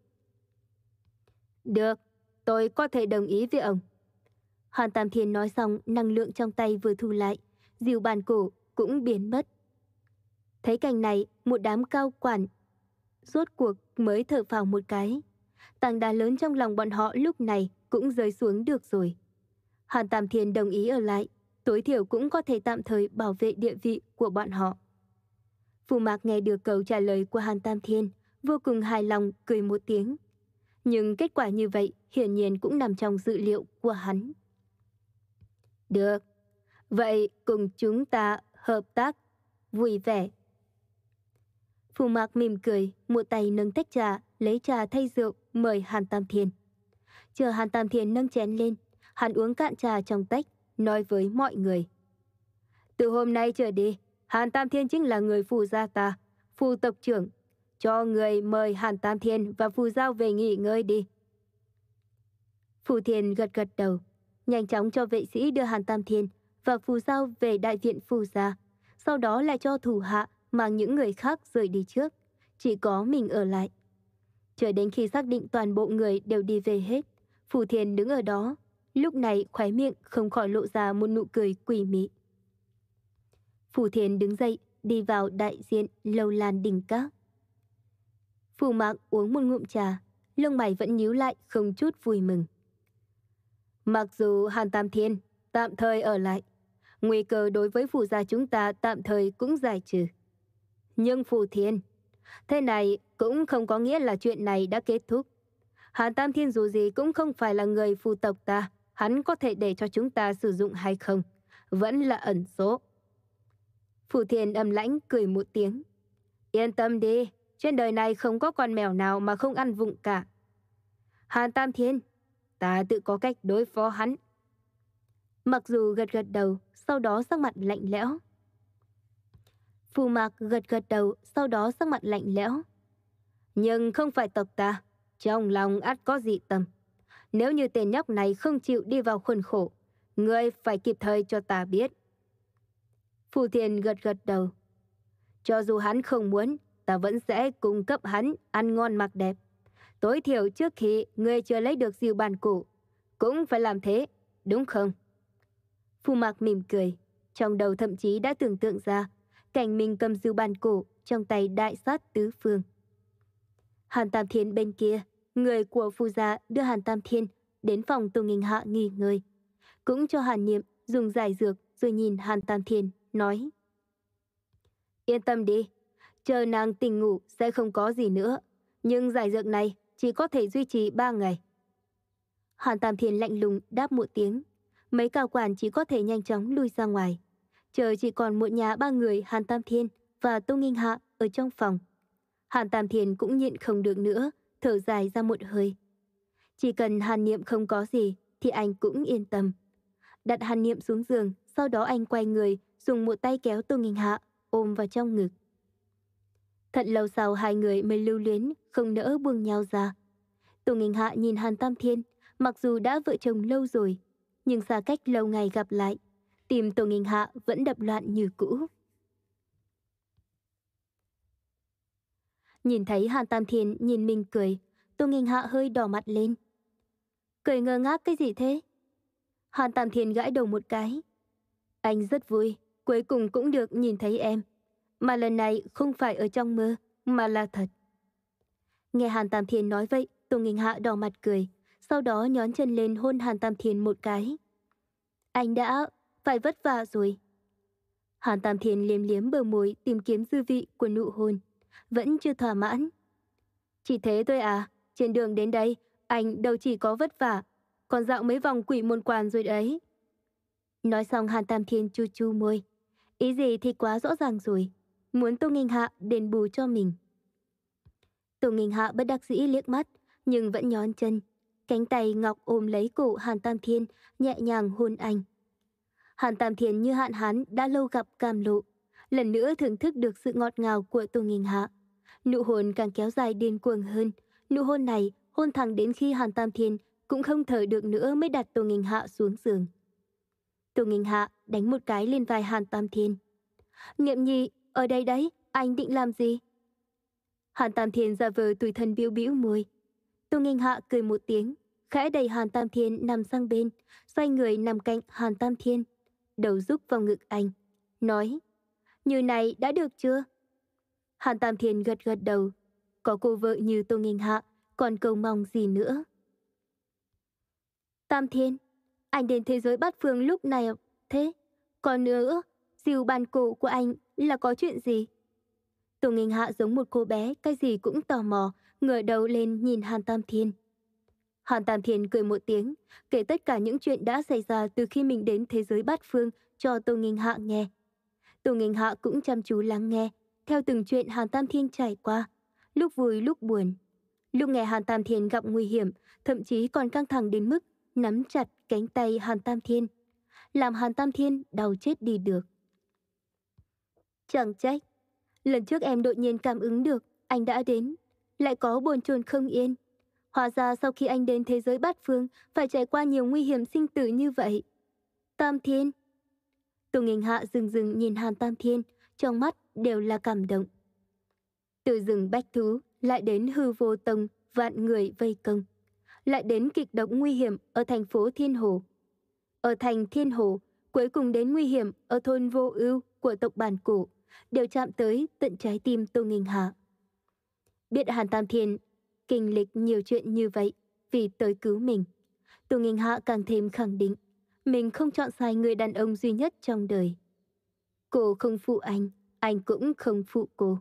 Được, tôi có thể đồng ý với ông. Hàn Tam Thiên nói xong, năng lượng trong tay vừa thu lại, dìu bàn cổ cũng biến mất. Thấy cảnh này, một đám cao quản rốt cuộc mới thở phào một cái. Tảng đá lớn trong lòng bọn họ lúc này cũng rơi xuống được rồi. Hàn Tam Thiên đồng ý ở lại, tối thiểu cũng có thể tạm thời bảo vệ địa vị của bọn họ. Phù Mạc nghe được câu trả lời của Hàn Tam Thiên, vô cùng hài lòng cười một tiếng. Nhưng kết quả như vậy hiển nhiên cũng nằm trong dự liệu của hắn. Được, vậy cùng chúng ta hợp tác vui vẻ. Phù Mạc mỉm cười, một tay nâng tách trà, lấy trà thay rượu, mời Hàn Tam Thiên. Chờ Hàn Tam Thiên nâng chén lên, hắn uống cạn trà trong tách, nói với mọi người. Từ hôm nay trở đi, Hàn Tam Thiên chính là người Phù gia ta, Phù tộc trưởng. Cho người mời Hàn Tam Thiên và Phù Giao về nghỉ ngơi đi. Phù Thiên gật gật đầu, nhanh chóng cho vệ sĩ đưa Hàn Tam Thiên và Phù Giao về đại viện Phù gia, sau đó lại cho thủ hạ mang những người khác rời đi trước, chỉ có mình ở lại. Chờ đến khi xác định toàn bộ người đều đi về hết, Phù Thiên đứng ở đó, lúc này khóe miệng không khỏi lộ ra một nụ cười quỷ mị. Phù Thiên đứng dậy, đi vào đại diện Lâu Lan Đỉnh Các. Phù Mạc uống một ngụm trà, lông mày vẫn nhíu lại không chút vui mừng. Mặc dù Hàn Tam Thiên tạm thời ở lại, nguy cơ đối với Phù gia chúng ta tạm thời cũng giải trừ. Nhưng Phù Thiên, thế này cũng không có nghĩa là chuyện này đã kết thúc. Hàn Tam Thiên dù gì cũng không phải là người Phù tộc ta, hắn có thể để cho chúng ta sử dụng hay không, vẫn là ẩn số. Phù Thiên âm lãnh cười một tiếng. Yên tâm đi, trên đời này không có con mèo nào mà không ăn vụng cả. Hàn Tam Thiên, ta tự có cách đối phó hắn. Mặc dù gật gật đầu, sau đó sắc mặt lạnh lẽo. Phù Mạc gật gật đầu, sau đó sắc mặt lạnh lẽo. Nhưng không phải tộc ta, trong lòng ắt có dị tâm. Nếu như tên nhóc này không chịu đi vào khuôn khổ, ngươi phải kịp thời cho ta biết. Phù Thiên gật gật đầu. Cho dù hắn không muốn, ta vẫn sẽ cung cấp hắn ăn ngon mặc đẹp. Tối thiểu trước khi ngươi chưa lấy được dìu bàn cổ, cũng phải làm thế, đúng không? Phù Mạc mỉm cười, trong đầu thậm chí đã tưởng tượng ra cảnh mình cầm dìu bàn cổ trong tay đại sát tứ phương. Hàn Tam Thiên bên kia, người của Phù gia đưa Hàn Tam Thiên đến phòng Tô Nghênh Hạ nghỉ ngơi, cũng cho Hàn Niệm dùng giải dược rồi nhìn Hàn Tam Thiên nói. Yên tâm đi, chờ nàng tỉnh ngủ sẽ không có gì nữa. Nhưng giải dược này chỉ có thể duy trì ba ngày. Hàn Tam Thiên lạnh lùng đáp một tiếng. Mấy cao quản chỉ có thể nhanh chóng lui ra ngoài. Chờ chỉ còn một nhà ba người Hàn Tam Thiên và Tô Nghinh Hạ ở trong phòng. Hàn Tam Thiên cũng nhịn không được nữa, thở dài ra một hơi. Chỉ cần Hàn Niệm không có gì thì anh cũng yên tâm. Đặt Hàn Niệm xuống giường, sau đó anh quay người, dùng một tay kéo Tô Nghinh Hạ, ôm vào trong ngực. Thật lâu sau hai người mới lưu luyến, không nỡ buông nhau ra. Tô Nghinh Hạ nhìn Hàn Tam Thiên, mặc dù đã vợ chồng lâu rồi, nhưng xa cách lâu ngày gặp lại, tim Tô Nghinh Hạ vẫn đập loạn như cũ. Nhìn thấy Hàn Tam Thiên nhìn mình cười, Tô Nghinh Hạ hơi đỏ mặt lên. Cười ngơ ngác cái gì thế? Hàn Tam Thiên gãi đầu một cái. Anh rất vui, cuối cùng cũng được nhìn thấy em. Mà lần này không phải ở trong mơ, mà là thật. Nghe Hàn Tam Thiên nói vậy, Tô Nghinh Hạ đỏ mặt cười, sau đó nhón chân lên hôn Hàn Tam Thiên một cái. Anh đã phải vất vả rồi. Hàn Tam Thiên liếm liếm bờ môi tìm kiếm dư vị của nụ hôn, vẫn chưa thỏa mãn. Chỉ thế thôi à, trên đường đến đây, anh đâu chỉ có vất vả, còn dạo mấy vòng quỷ môn quan rồi đấy. Nói xong Hàn Tam Thiên chu chu môi. Ý gì thì quá rõ ràng rồi, muốn Tô Nghinh Hạ đền bù cho mình. Tô Nghinh Hạ bất đắc dĩ liếc mắt, nhưng vẫn nhón chân. Cánh tay ngọc ôm lấy cổ Hàn Tam Thiên, nhẹ nhàng hôn anh. Hàn Tam Thiên như hạn hán đã lâu gặp cam lộ, lần nữa thưởng thức được sự ngọt ngào của Tô Nghinh Hạ. Nụ hôn càng kéo dài điên cuồng hơn. Nụ hôn này hôn thẳng đến khi Hàn Tam Thiên cũng không thở được nữa mới đặt Tô Nghinh Hạ xuống giường. Tô Nghinh Hạ đánh một cái lên vai Hàn Tam Thiên. Niệm Nhi, ở đây đấy, anh định làm gì? Hàn Tam Thiên giả vờ tủi thân bĩu bĩu môi. Tô Nghinh Hạ cười một tiếng, khẽ đẩy Hàn Tam Thiên nằm sang bên, xoay người nằm cạnh Hàn Tam Thiên, đầu rúc vào ngực anh, nói: Như này đã được chưa? Hàn Tam Thiên gật gật đầu. Có cô vợ như Tô Nghinh Hạ, còn cầu mong gì nữa? Tam Thiên, anh đến thế giới bát phương lúc này thế? Còn nữa, diều bàn cổ của anh là có chuyện gì? Tô Nghinh Hạ giống một cô bé, cái gì cũng tò mò, ngửa đầu lên nhìn Hàn Tam Thiên. Hàn Tam Thiên cười một tiếng, kể tất cả những chuyện đã xảy ra từ khi mình đến thế giới bát phương cho Tô Nghinh Hạ nghe. Tô Nghinh Hạ cũng chăm chú lắng nghe, theo từng chuyện Hàn Tam Thiên trải qua, lúc vui lúc buồn. Lúc nghe Hàn Tam Thiên gặp nguy hiểm, thậm chí còn căng thẳng đến mức nắm chặt cánh tay Hàn Tam Thiên, làm Hàn Tam Thiên đau chết đi được. Chẳng trách, lần trước em đột nhiên cảm ứng được anh đã đến, lại có bồn chồn không yên. Hóa ra sau khi anh đến thế giới bát phương phải trải qua nhiều nguy hiểm sinh tử như vậy. Tam Thiên. Tô Nghinh Hạ dừng dừng nhìn Hàn Tam Thiên, trong mắt đều là cảm động. Từ rừng bách thú lại đến hư vô tông, vạn người vây công, lại đến kịch độc nguy hiểm ở thành phố Thiên Hồ. Ở thành Thiên Hồ, cuối cùng đến nguy hiểm ở thôn Vô Ưu của tộc Bản Cổ, đều chạm tới tận trái tim Tô Nghinh Hạ. Biết Hàn Tam Thiên kinh lịch nhiều chuyện như vậy vì tới cứu mình, Tô Nghinh Hạ càng thêm khẳng định mình không chọn sai người đàn ông duy nhất trong đời. Cô không phụ anh, anh cũng không phụ cô.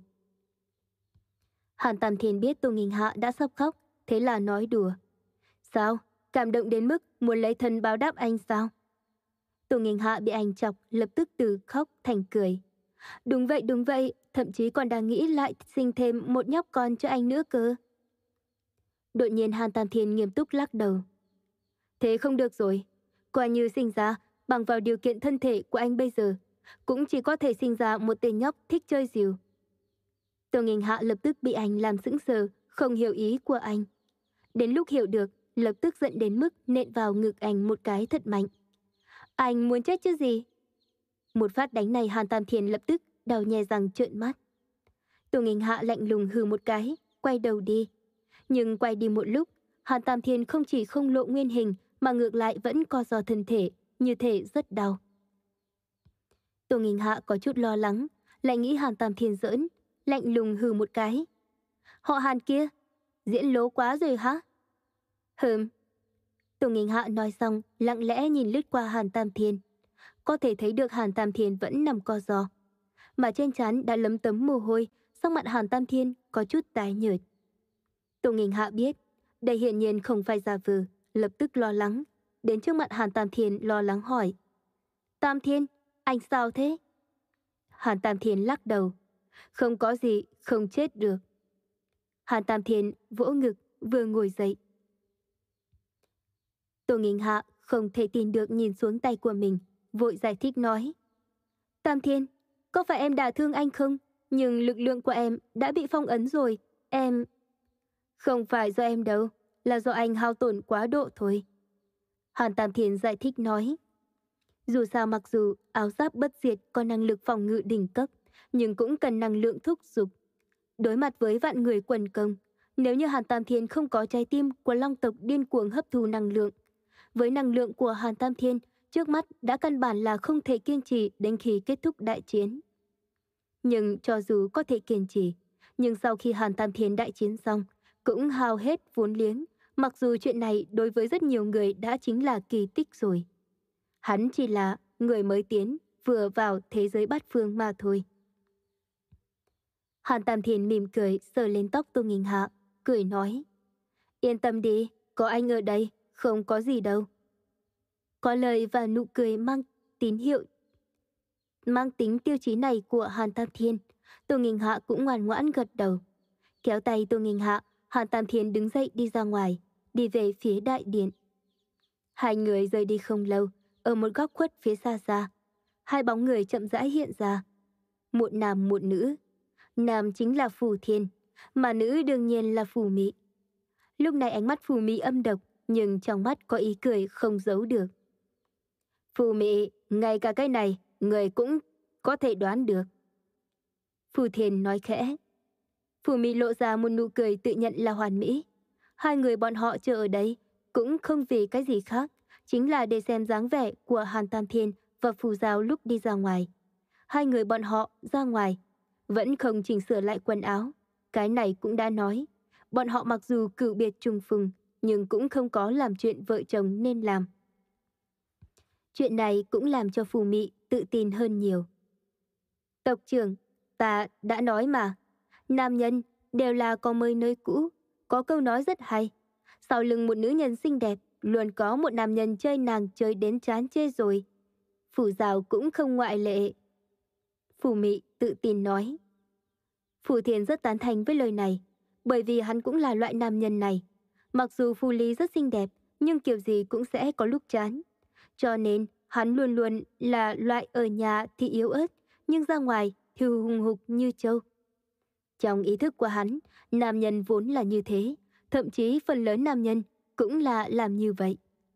Hàn Tam Thiên biết Tô Nghinh Hạ đã sắp khóc, thế là nói đùa. Sao? Cảm động đến mức muốn lấy thân báo đáp anh sao? Tô Nghinh Hạ bị anh chọc, lập tức từ khóc thành cười. Đúng vậy, đúng vậy, thậm chí còn đang nghĩ lại sinh thêm một nhóc con cho anh nữa cơ. Đột nhiên Hàn Tam Thiên nghiêm túc lắc đầu. Thế không được rồi, coi như sinh ra, bằng vào điều kiện thân thể của anh bây giờ, cũng chỉ có thể sinh ra một tên nhóc thích chơi diều. Tô Nghinh Hạ lập tức bị anh làm sững sờ, không hiểu ý của anh. Đến lúc hiểu được, lập tức giận đến mức nện vào ngực anh một cái thật mạnh. Anh muốn chết chứ gì? Một phát đánh này Hàn Tam Thiên lập tức đau nhè răng trợn mắt. Tô Nghinh Hạ lạnh lùng hừ một cái, quay đầu đi. Nhưng quay đi một lúc, Hàn Tam Thiên không chỉ không lộ nguyên hình mà ngược lại vẫn co giò thân thể, như thể rất đau. Tô Nghinh Hạ có chút lo lắng, lại nghĩ Hàn Tam Thiên giỡn, lạnh lùng hừ một cái. Họ Hàn kia, diễn lố quá rồi hả? Hừm. Tô Nghinh Hạ nói xong, lặng lẽ nhìn lướt qua Hàn Tam Thiên. Có thể thấy được Hàn Tam Thiên vẫn nằm co giò. mà trên trán đã lấm tấm mồ hôi, sắc mặt Hàn Tam Thiên có chút tái nhợt. Tô Nghinh Hạ biết, đây hiển nhiên không phải giả vờ, lập tức lo lắng, đến trước mặt Hàn Tam Thiên lo lắng hỏi. Tam Thiên, anh sao thế? Hàn Tam Thiên lắc đầu. Không có gì, không chết được. Hàn Tam Thiên vỗ ngực, vừa ngồi dậy. Tô Nghinh Hạ không thể tin được nhìn xuống tay của mình, vội giải thích nói. Tam Thiên, có phải em đả thương anh không? Nhưng lực lượng của em đã bị phong ấn rồi, em... Không phải do em đâu, là do anh hao tổn quá độ thôi. Hàn Tam Thiên giải thích nói. Dù sao mặc dù áo giáp bất diệt có năng lực phòng ngự đỉnh cấp, nhưng cũng cần năng lượng thúc giục. Đối mặt với vạn người quần công, nếu như Hàn Tam Thiên không có trái tim của long tộc điên cuồng hấp thu năng lượng, với năng lượng của Hàn Tam Thiên, trước mắt đã căn bản là không thể kiên trì đến khi kết thúc đại chiến. Nhưng cho dù có thể kiên trì, nhưng sau khi Hàn Tam Thiên đại chiến xong, cũng hao hết vốn liếng, mặc dù chuyện này đối với rất nhiều người đã chính là kỳ tích rồi. Hắn chỉ là người mới tiến, vừa vào thế giới bát phương mà thôi. Hàn Tam Thiên mỉm cười sờ lên tóc Tô Nghinh Hạ, cười nói. Yên tâm đi, có anh ở đây, không có gì đâu. Có lời và nụ cười mang tín hiệu, mang tính tiêu chí này của Hàn Tam Thiên, Tô Nghinh Hạ cũng ngoan ngoãn gật đầu. Kéo tay Tô Nghinh Hạ, Hàn Tam Thiên đứng dậy đi ra ngoài, đi về phía đại điện. Hai người rời đi không lâu, ở một góc khuất phía xa xa, hai bóng người chậm rãi hiện ra. Một nam một nữ. Nam chính là Phù Thiên, mà nữ đương nhiên là Phù Mị. Lúc này ánh mắt Phù Mị âm độc, nhưng trong mắt có ý cười không giấu được. Phù Mị, ngay cả cái này, người cũng có thể đoán được. Phù Thiên nói khẽ. Phù Mị lộ ra một nụ cười tự nhận là hoàn mỹ. Hai người bọn họ chờ ở đây cũng không vì cái gì khác, chính là để xem dáng vẻ của Hàn Tam Thiên và Phù Giao lúc đi ra ngoài. Hai người bọn họ ra ngoài, vẫn không chỉnh sửa lại quần áo. Cái này cũng đã nói, bọn họ mặc dù cựu biệt trùng phùng, nhưng cũng không có làm chuyện vợ chồng nên làm. Chuyện này cũng làm cho Phù Mị tự tin hơn nhiều. Tộc trưởng, ta đã nói mà, nam nhân đều là có mới nơi cũ, có câu nói rất hay. Sau lưng một nữ nhân xinh đẹp, luôn có một nam nhân chơi nàng chơi đến chán chê rồi. Phù Giao cũng không ngoại lệ. Phù Mị tự tin nói. Phù Thiên rất tán thành với lời này, bởi vì hắn cũng là loại nam nhân này. Mặc dù Phù Ly rất xinh đẹp, nhưng kiểu gì cũng sẽ có lúc chán. Cho nên, hắn luôn luôn là loại ở nhà thì yếu ớt, nhưng ra ngoài thì hùng hục như trâu. Trong ý thức của hắn, nam nhân vốn là như thế, thậm chí phần lớn nam nhân cũng là làm như vậy.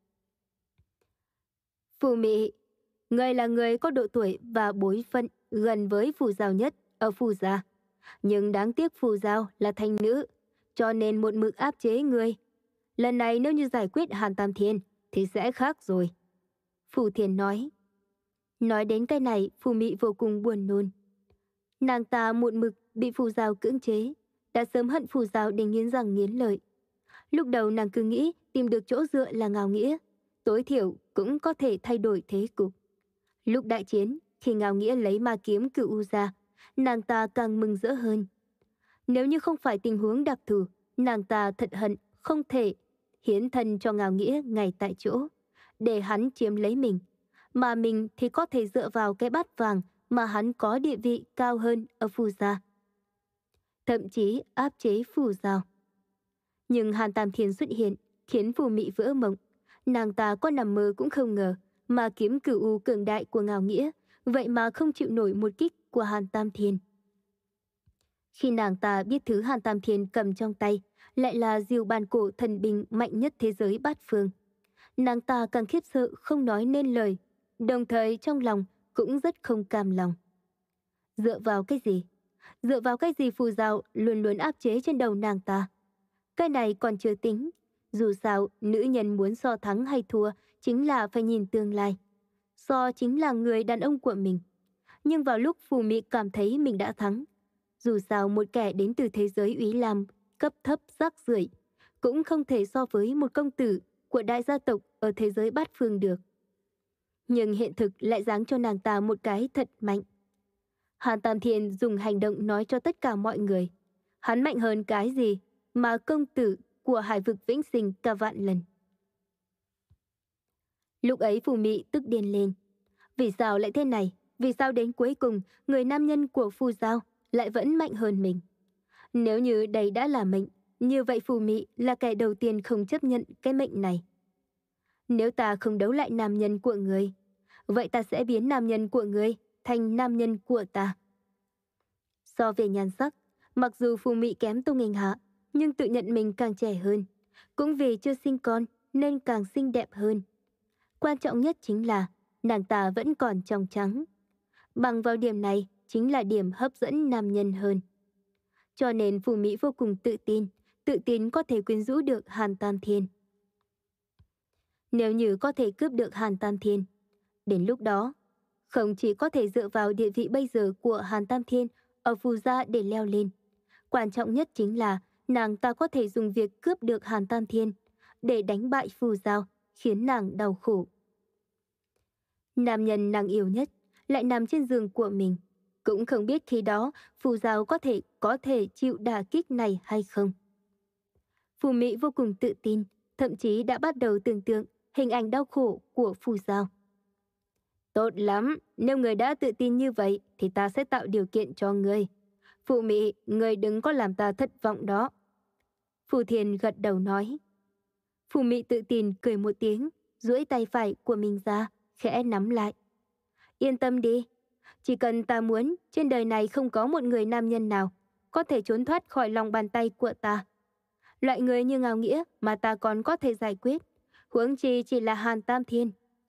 Phù Mị, người là người có độ tuổi và bối phận gần với Phù Giao nhất ở Phù gia. Nhưng đáng tiếc Phù Giao là thanh nữ, cho nên một mực áp chế người. Lần này nếu như giải quyết Hàn Tam Thiên thì sẽ khác rồi. Phù Thiên nói. Nói đến cái này, Phù Mị vô cùng buồn nôn. Nàng ta một mực bị Phù Giao cưỡng chế, đã sớm hận Phù Giao đến nghiến răng nghiến lợi. Lúc đầu nàng cứ nghĩ tìm được chỗ dựa là Ngao Nghĩa, tối thiểu cũng có thể thay đổi thế cục. Lúc đại chiến, khi Ngao Nghĩa lấy ma kiếm cựu U ra, nàng ta càng mừng rỡ hơn. Nếu như không phải tình huống đặc thù, nàng ta thật hận không thể hiến thân cho Ngao Nghĩa ngay tại chỗ, để hắn chiếm lấy mình, mà mình thì có thể dựa vào cái bát vàng mà hắn có địa vị cao hơn ở Phù gia, thậm chí áp chế Phù Giao. Nhưng Hàn Tam Thiên xuất hiện khiến Phù Mị vỡ mộng. Nàng ta có nằm mơ cũng không ngờ mà kiếm cửu u cường đại của Ngao Nghĩa vậy mà không chịu nổi một kích của Hàn Tam Thiên. Khi nàng ta biết thứ Hàn Tam Thiên cầm trong tay lại là diều bàn cổ thần binh mạnh nhất thế giới bát phương, nàng ta càng khiếp sợ không nói nên lời, đồng thời trong lòng cũng rất không cam lòng. Dựa vào cái gì? Dựa vào cái gì Phù Giao luôn luôn áp chế trên đầu nàng ta? Cái này còn chưa tính. Dù sao, nữ nhân muốn so thắng hay thua chính là phải nhìn tương lai. So chính là người đàn ông của mình. Nhưng vào lúc Phù Mị cảm thấy mình đã thắng, dù sao một kẻ đến từ thế giới Úy Lam cấp thấp rác rưởi cũng không thể so với một công tử của đại gia tộc ở thế giới bát phương được. Nhưng hiện thực lại giáng cho nàng ta một cái thật mạnh. Hàn Tam Thiên dùng hành động nói cho tất cả mọi người. Hắn mạnh hơn cái gì mà công tử của hải vực vĩnh sinh cả vạn lần. Lúc ấy Phù Mị tức điên lên. Vì sao lại thế này? Vì sao đến cuối cùng người nam nhân của Phù Giao lại vẫn mạnh hơn mình? Nếu như đây đã là mệnh, như vậy Phù Mị là kẻ đầu tiên không chấp nhận cái mệnh này. Nếu ta không đấu lại nam nhân của người, vậy ta sẽ biến nam nhân của người thành nam nhân của ta. So về nhan sắc, mặc dù Phù Mị kém Tô Nghênh Hạ, nhưng tự nhận mình càng trẻ hơn. Cũng vì chưa sinh con nên càng xinh đẹp hơn. Quan trọng nhất chính là nàng ta vẫn còn trong trắng. Bằng vào điểm này chính là điểm hấp dẫn nam nhân hơn. Cho nên Phù Mị vô cùng tự tin, tự tin có thể quyến rũ được Hàn Tam Thiên. Nếu như có thể cướp được Hàn Tam Thiên, đến lúc đó, không chỉ có thể dựa vào địa vị bây giờ của Hàn Tam Thiên ở Phù gia để leo lên. Quan trọng nhất chính là nàng ta có thể dùng việc cướp được Hàn Tam Thiên để đánh bại Phù Giao, khiến nàng đau khổ. Nam nhân nàng yêu nhất lại nằm trên giường của mình, cũng không biết khi đó Phù Giao có thể có thể chịu đả kích này hay không. Phù Mị vô cùng tự tin, thậm chí đã bắt đầu tưởng tượng hình ảnh đau khổ của Phù Giao. Tốt lắm, nếu người đã tự tin như vậy thì ta sẽ tạo điều kiện cho người. Phù Mị, người đừng có làm ta thất vọng đó. Phù Thiên gật đầu nói. Phù Mị tự tin cười một tiếng, duỗi tay phải của mình ra, khẽ nắm lại. Yên tâm đi, chỉ cần ta muốn, trên đời này không có một người nam nhân nào có thể trốn thoát khỏi lòng bàn tay của ta. Loại người như Ngao Nghĩa mà ta còn có thể giải quyết, huống chi chỉ là Hàn Tam Thiên.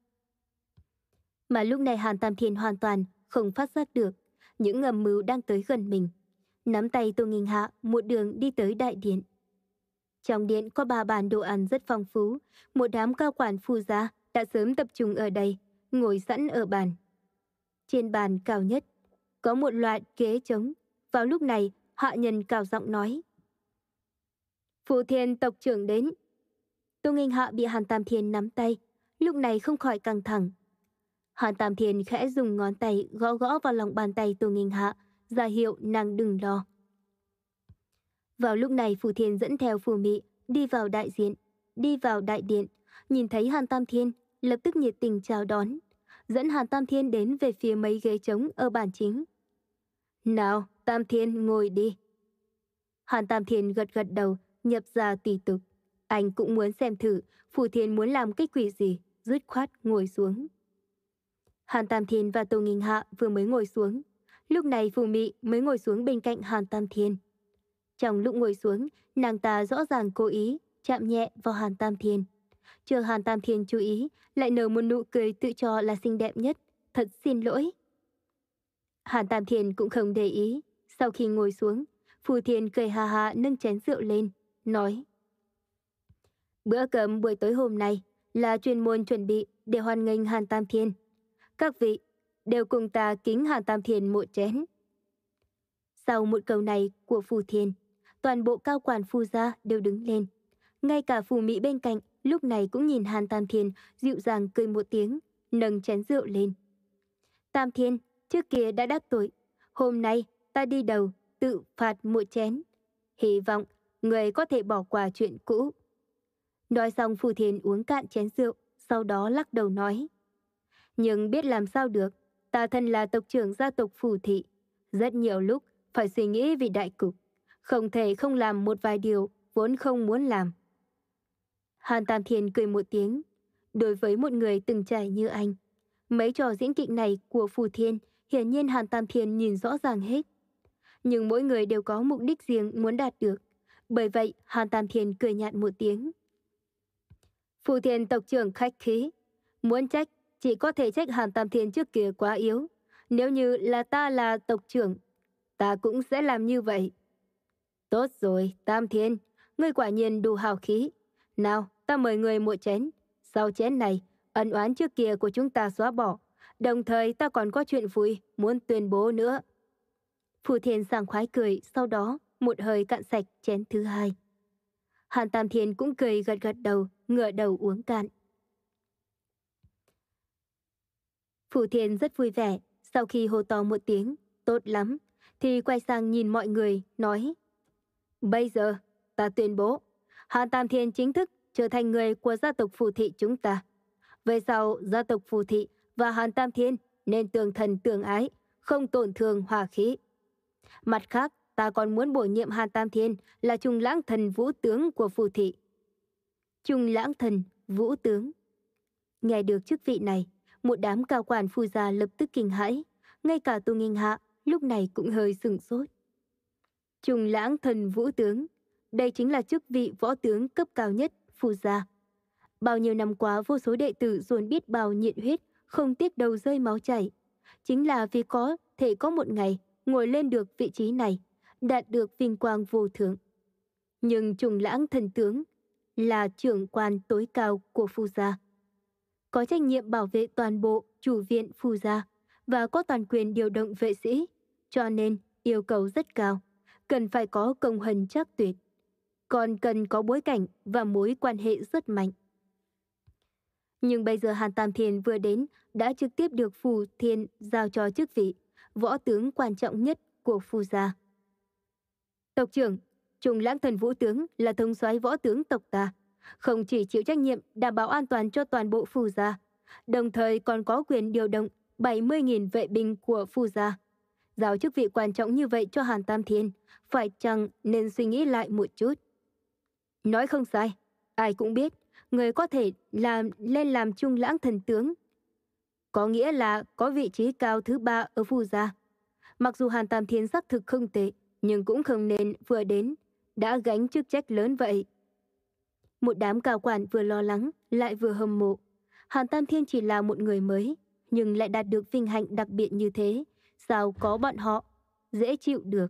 Mà lúc này Hàn Tam Thiên hoàn toàn không phát giác được những ngầm mưu đang tới gần mình. Nắm tay Tô Nghênh Hạ một đường đi tới đại điện. Trong điện có ba bàn đồ ăn rất phong phú, một đám cao quản Phù gia đã sớm tập trung ở đây, ngồi sẵn ở bàn. Trên bàn cao nhất có một loại ghế trống. Vào lúc này, hạ nhân cao giọng nói: Phù Thiên tộc trưởng đến. Tô Nghênh Hạ bị Hàn Tam Thiên nắm tay, lúc này không khỏi căng thẳng. Hàn Tam Thiên khẽ dùng ngón tay gõ gõ vào lòng bàn tay Tô Nghênh Hạ, ra hiệu nàng đừng lo. Vào lúc này Phù Thiên dẫn theo Phù Mị đi vào đại diện, đi vào đại điện, nhìn thấy Hàn Tam Thiên, lập tức nhiệt tình chào đón, dẫn Hàn Tam Thiên đến về phía mấy ghế trống ở bàn chính. Nào, Tam Thiên ngồi đi. Hàn Tam Thiên gật gật đầu, nhập ra tùy tục. Anh cũng muốn xem thử Phù Thiên muốn làm cái quỷ gì, dứt khoát ngồi xuống. Hàn Tam Thiên và Tô Nghênh Hạ vừa mới ngồi xuống, lúc này Phù Mị mới ngồi xuống bên cạnh Hàn Tam Thiên. Trong lúc ngồi xuống, nàng ta rõ ràng cố ý chạm nhẹ vào Hàn Tam Thiên. Chờ Hàn Tam Thiên chú ý, lại nở một nụ cười tự cho là xinh đẹp nhất. Thật xin lỗi. Hàn Tam Thiên cũng không để ý. Sau khi ngồi xuống, Phù Thiên cười ha ha nâng chén rượu lên, nói: Bữa cơm buổi tối hôm nay là chuyên môn chuẩn bị để hoan nghênh Hàn Tam Thiên. Các vị đều cùng ta kính Hàn Tam Thiên một chén. Sau một câu này của Phù Thiên, toàn bộ cao quản Phù gia đều đứng lên. Ngay cả Phù Mị bên cạnh lúc này cũng nhìn Hàn Tam Thiên dịu dàng cười một tiếng, nâng chén rượu lên. Tam Thiên, trước kia đã đắc tội, hôm nay ta đi đầu tự phạt một chén. Hy vọng người có thể bỏ qua chuyện cũ. Nói xong Phù Thiên uống cạn chén rượu, sau đó lắc đầu nói: Nhưng biết làm sao được, ta thân là tộc trưởng gia tộc Phù thị, rất nhiều lúc phải suy nghĩ vì đại cục, không thể không làm một vài điều vốn không muốn làm. Hàn Tam Thiên cười một tiếng. Đối với một người từng trải như anh, mấy trò diễn kịch này của Phù Thiên hiển nhiên Hàn Tam Thiên nhìn rõ ràng hết. Nhưng mỗi người đều có mục đích riêng muốn đạt được. Bởi vậy Hàn Tam Thiên cười nhạt một tiếng. Phù Thiên tộc trưởng khách khí, muốn trách chỉ có thể trách Hàn Tam Thiên trước kia quá yếu. Nếu như là ta là tộc trưởng, ta cũng sẽ làm như vậy. Tốt rồi, Tam Thiên, ngươi quả nhiên đủ hào khí. Nào, ta mời người một chén. Sau chén này, ân oán trước kia của chúng ta xóa bỏ. Đồng thời ta còn có chuyện vui muốn tuyên bố nữa. Phù Thiên sảng khoái cười, sau đó một hơi cạn sạch chén thứ hai. Hàn Tam Thiên cũng cười gật gật đầu, ngửa đầu uống cạn. Phù Thiên rất vui vẻ, sau khi hô to một tiếng, tốt lắm, thì quay sang nhìn mọi người, nói: Bây giờ, ta tuyên bố, Hàn Tam Thiên chính thức trở thành người của gia tộc Phù Thị chúng ta. Về sau, gia tộc Phù Thị và Hàn Tam Thiên nên tương thân tương ái, không tổn thương hòa khí. Mặt khác, ta còn muốn bổ nhiệm Hàn Tam Thiên là Trung Lãng Thần Vũ Tướng của Phù Thị. Trung Lãng Thần Vũ Tướng. Nghe được chức vị này, một đám cao quản Phù gia lập tức kinh hãi, ngay cả Tô Nghinh Hạ lúc này cũng hơi sửng sốt. Trung Lãng Thần Vũ Tướng, đây chính là chức vị võ tướng cấp cao nhất Phù gia. Bao nhiêu năm qua, vô số đệ tử dồn biết bao nhiệt huyết, không tiếc đầu rơi máu chảy, chính là vì có thể có một ngày ngồi lên được vị trí này, đạt được vinh quang vô thượng. Nhưng Trung Lãng Thần Tướng là trưởng quan tối cao của Phù gia, có trách nhiệm bảo vệ toàn bộ chủ viện Phù gia và có toàn quyền điều động vệ sĩ, cho nên yêu cầu rất cao, cần phải có công hân trác tuyệt, còn cần có bối cảnh và mối quan hệ rất mạnh. Nhưng bây giờ Hàn Tam Thiên vừa đến đã trực tiếp được Phù Thiên giao cho chức vị võ tướng quan trọng nhất của Phù gia. Tộc trưởng, Trung Lãng Thần Vũ Tướng là thống soái võ tướng tộc ta, không chỉ chịu trách nhiệm đảm bảo an toàn cho toàn bộ Phù gia, đồng thời còn có quyền điều động bảy mươi nghìn vệ binh của Phù gia. Giao chức vị quan trọng như vậy cho Hàn Tam Thiên, phải chăng nên suy nghĩ lại một chút? Nói không sai, ai cũng biết, người có thể làm lên làm Trung Lãng Thần Tướng, có nghĩa là có vị trí cao thứ ba ở Phù gia. Mặc dù Hàn Tam Thiên xác thực không tệ, nhưng cũng không nên vừa đến đã gánh chức trách lớn vậy. Một đám cao quản vừa lo lắng lại vừa hâm mộ. Hàn Tam Thiên chỉ là một người mới, nhưng lại đạt được vinh hạnh đặc biệt như thế, sao có bọn họ dễ chịu được.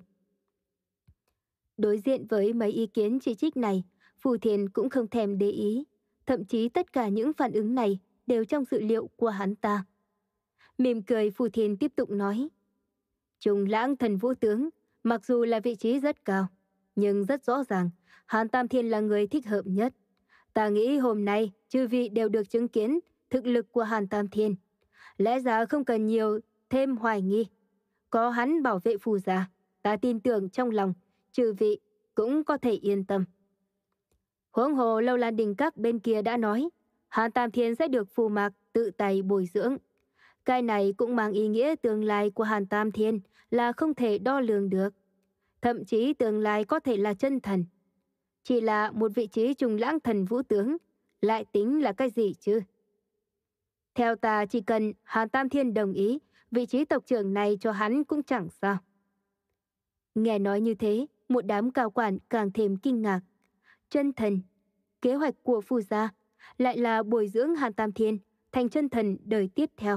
Đối diện với mấy ý kiến chỉ trích này, Phù Thiên cũng không thèm để ý, thậm chí tất cả những phản ứng này đều trong dự liệu của hắn ta. Mỉm cười, Phù Thiên tiếp tục nói: Trung Lãng Thần Vũ Tướng, mặc dù là vị trí rất cao, nhưng rất rõ ràng, Hàn Tam Thiên là người thích hợp nhất. Ta nghĩ hôm nay chư vị đều được chứng kiến thực lực của Hàn Tam Thiên, lẽ ra không cần nhiều thêm hoài nghi. Có hắn bảo vệ Phù gia, ta tin tưởng trong lòng chư vị cũng có thể yên tâm. Huống hồ Lâu Lan Đình Các bên kia đã nói, Hàn Tam Thiên sẽ được Phù Mạc tự tay bồi dưỡng. Cái này cũng mang ý nghĩa tương lai của Hàn Tam Thiên là không thể đo lường được. Thậm chí tương lai có thể là chân thần. Chỉ là một vị trí Trung Lãng Thần Vũ Tướng, lại tính là cái gì chứ? Theo ta, chỉ cần Hàn Tam Thiên đồng ý, vị trí tộc trưởng này cho hắn cũng chẳng sao. Nghe nói như thế, một đám cao quản càng thêm kinh ngạc. Chân thần, kế hoạch của Phù gia lại là bồi dưỡng Hàn Tam Thiên thành chân thần đời tiếp theo.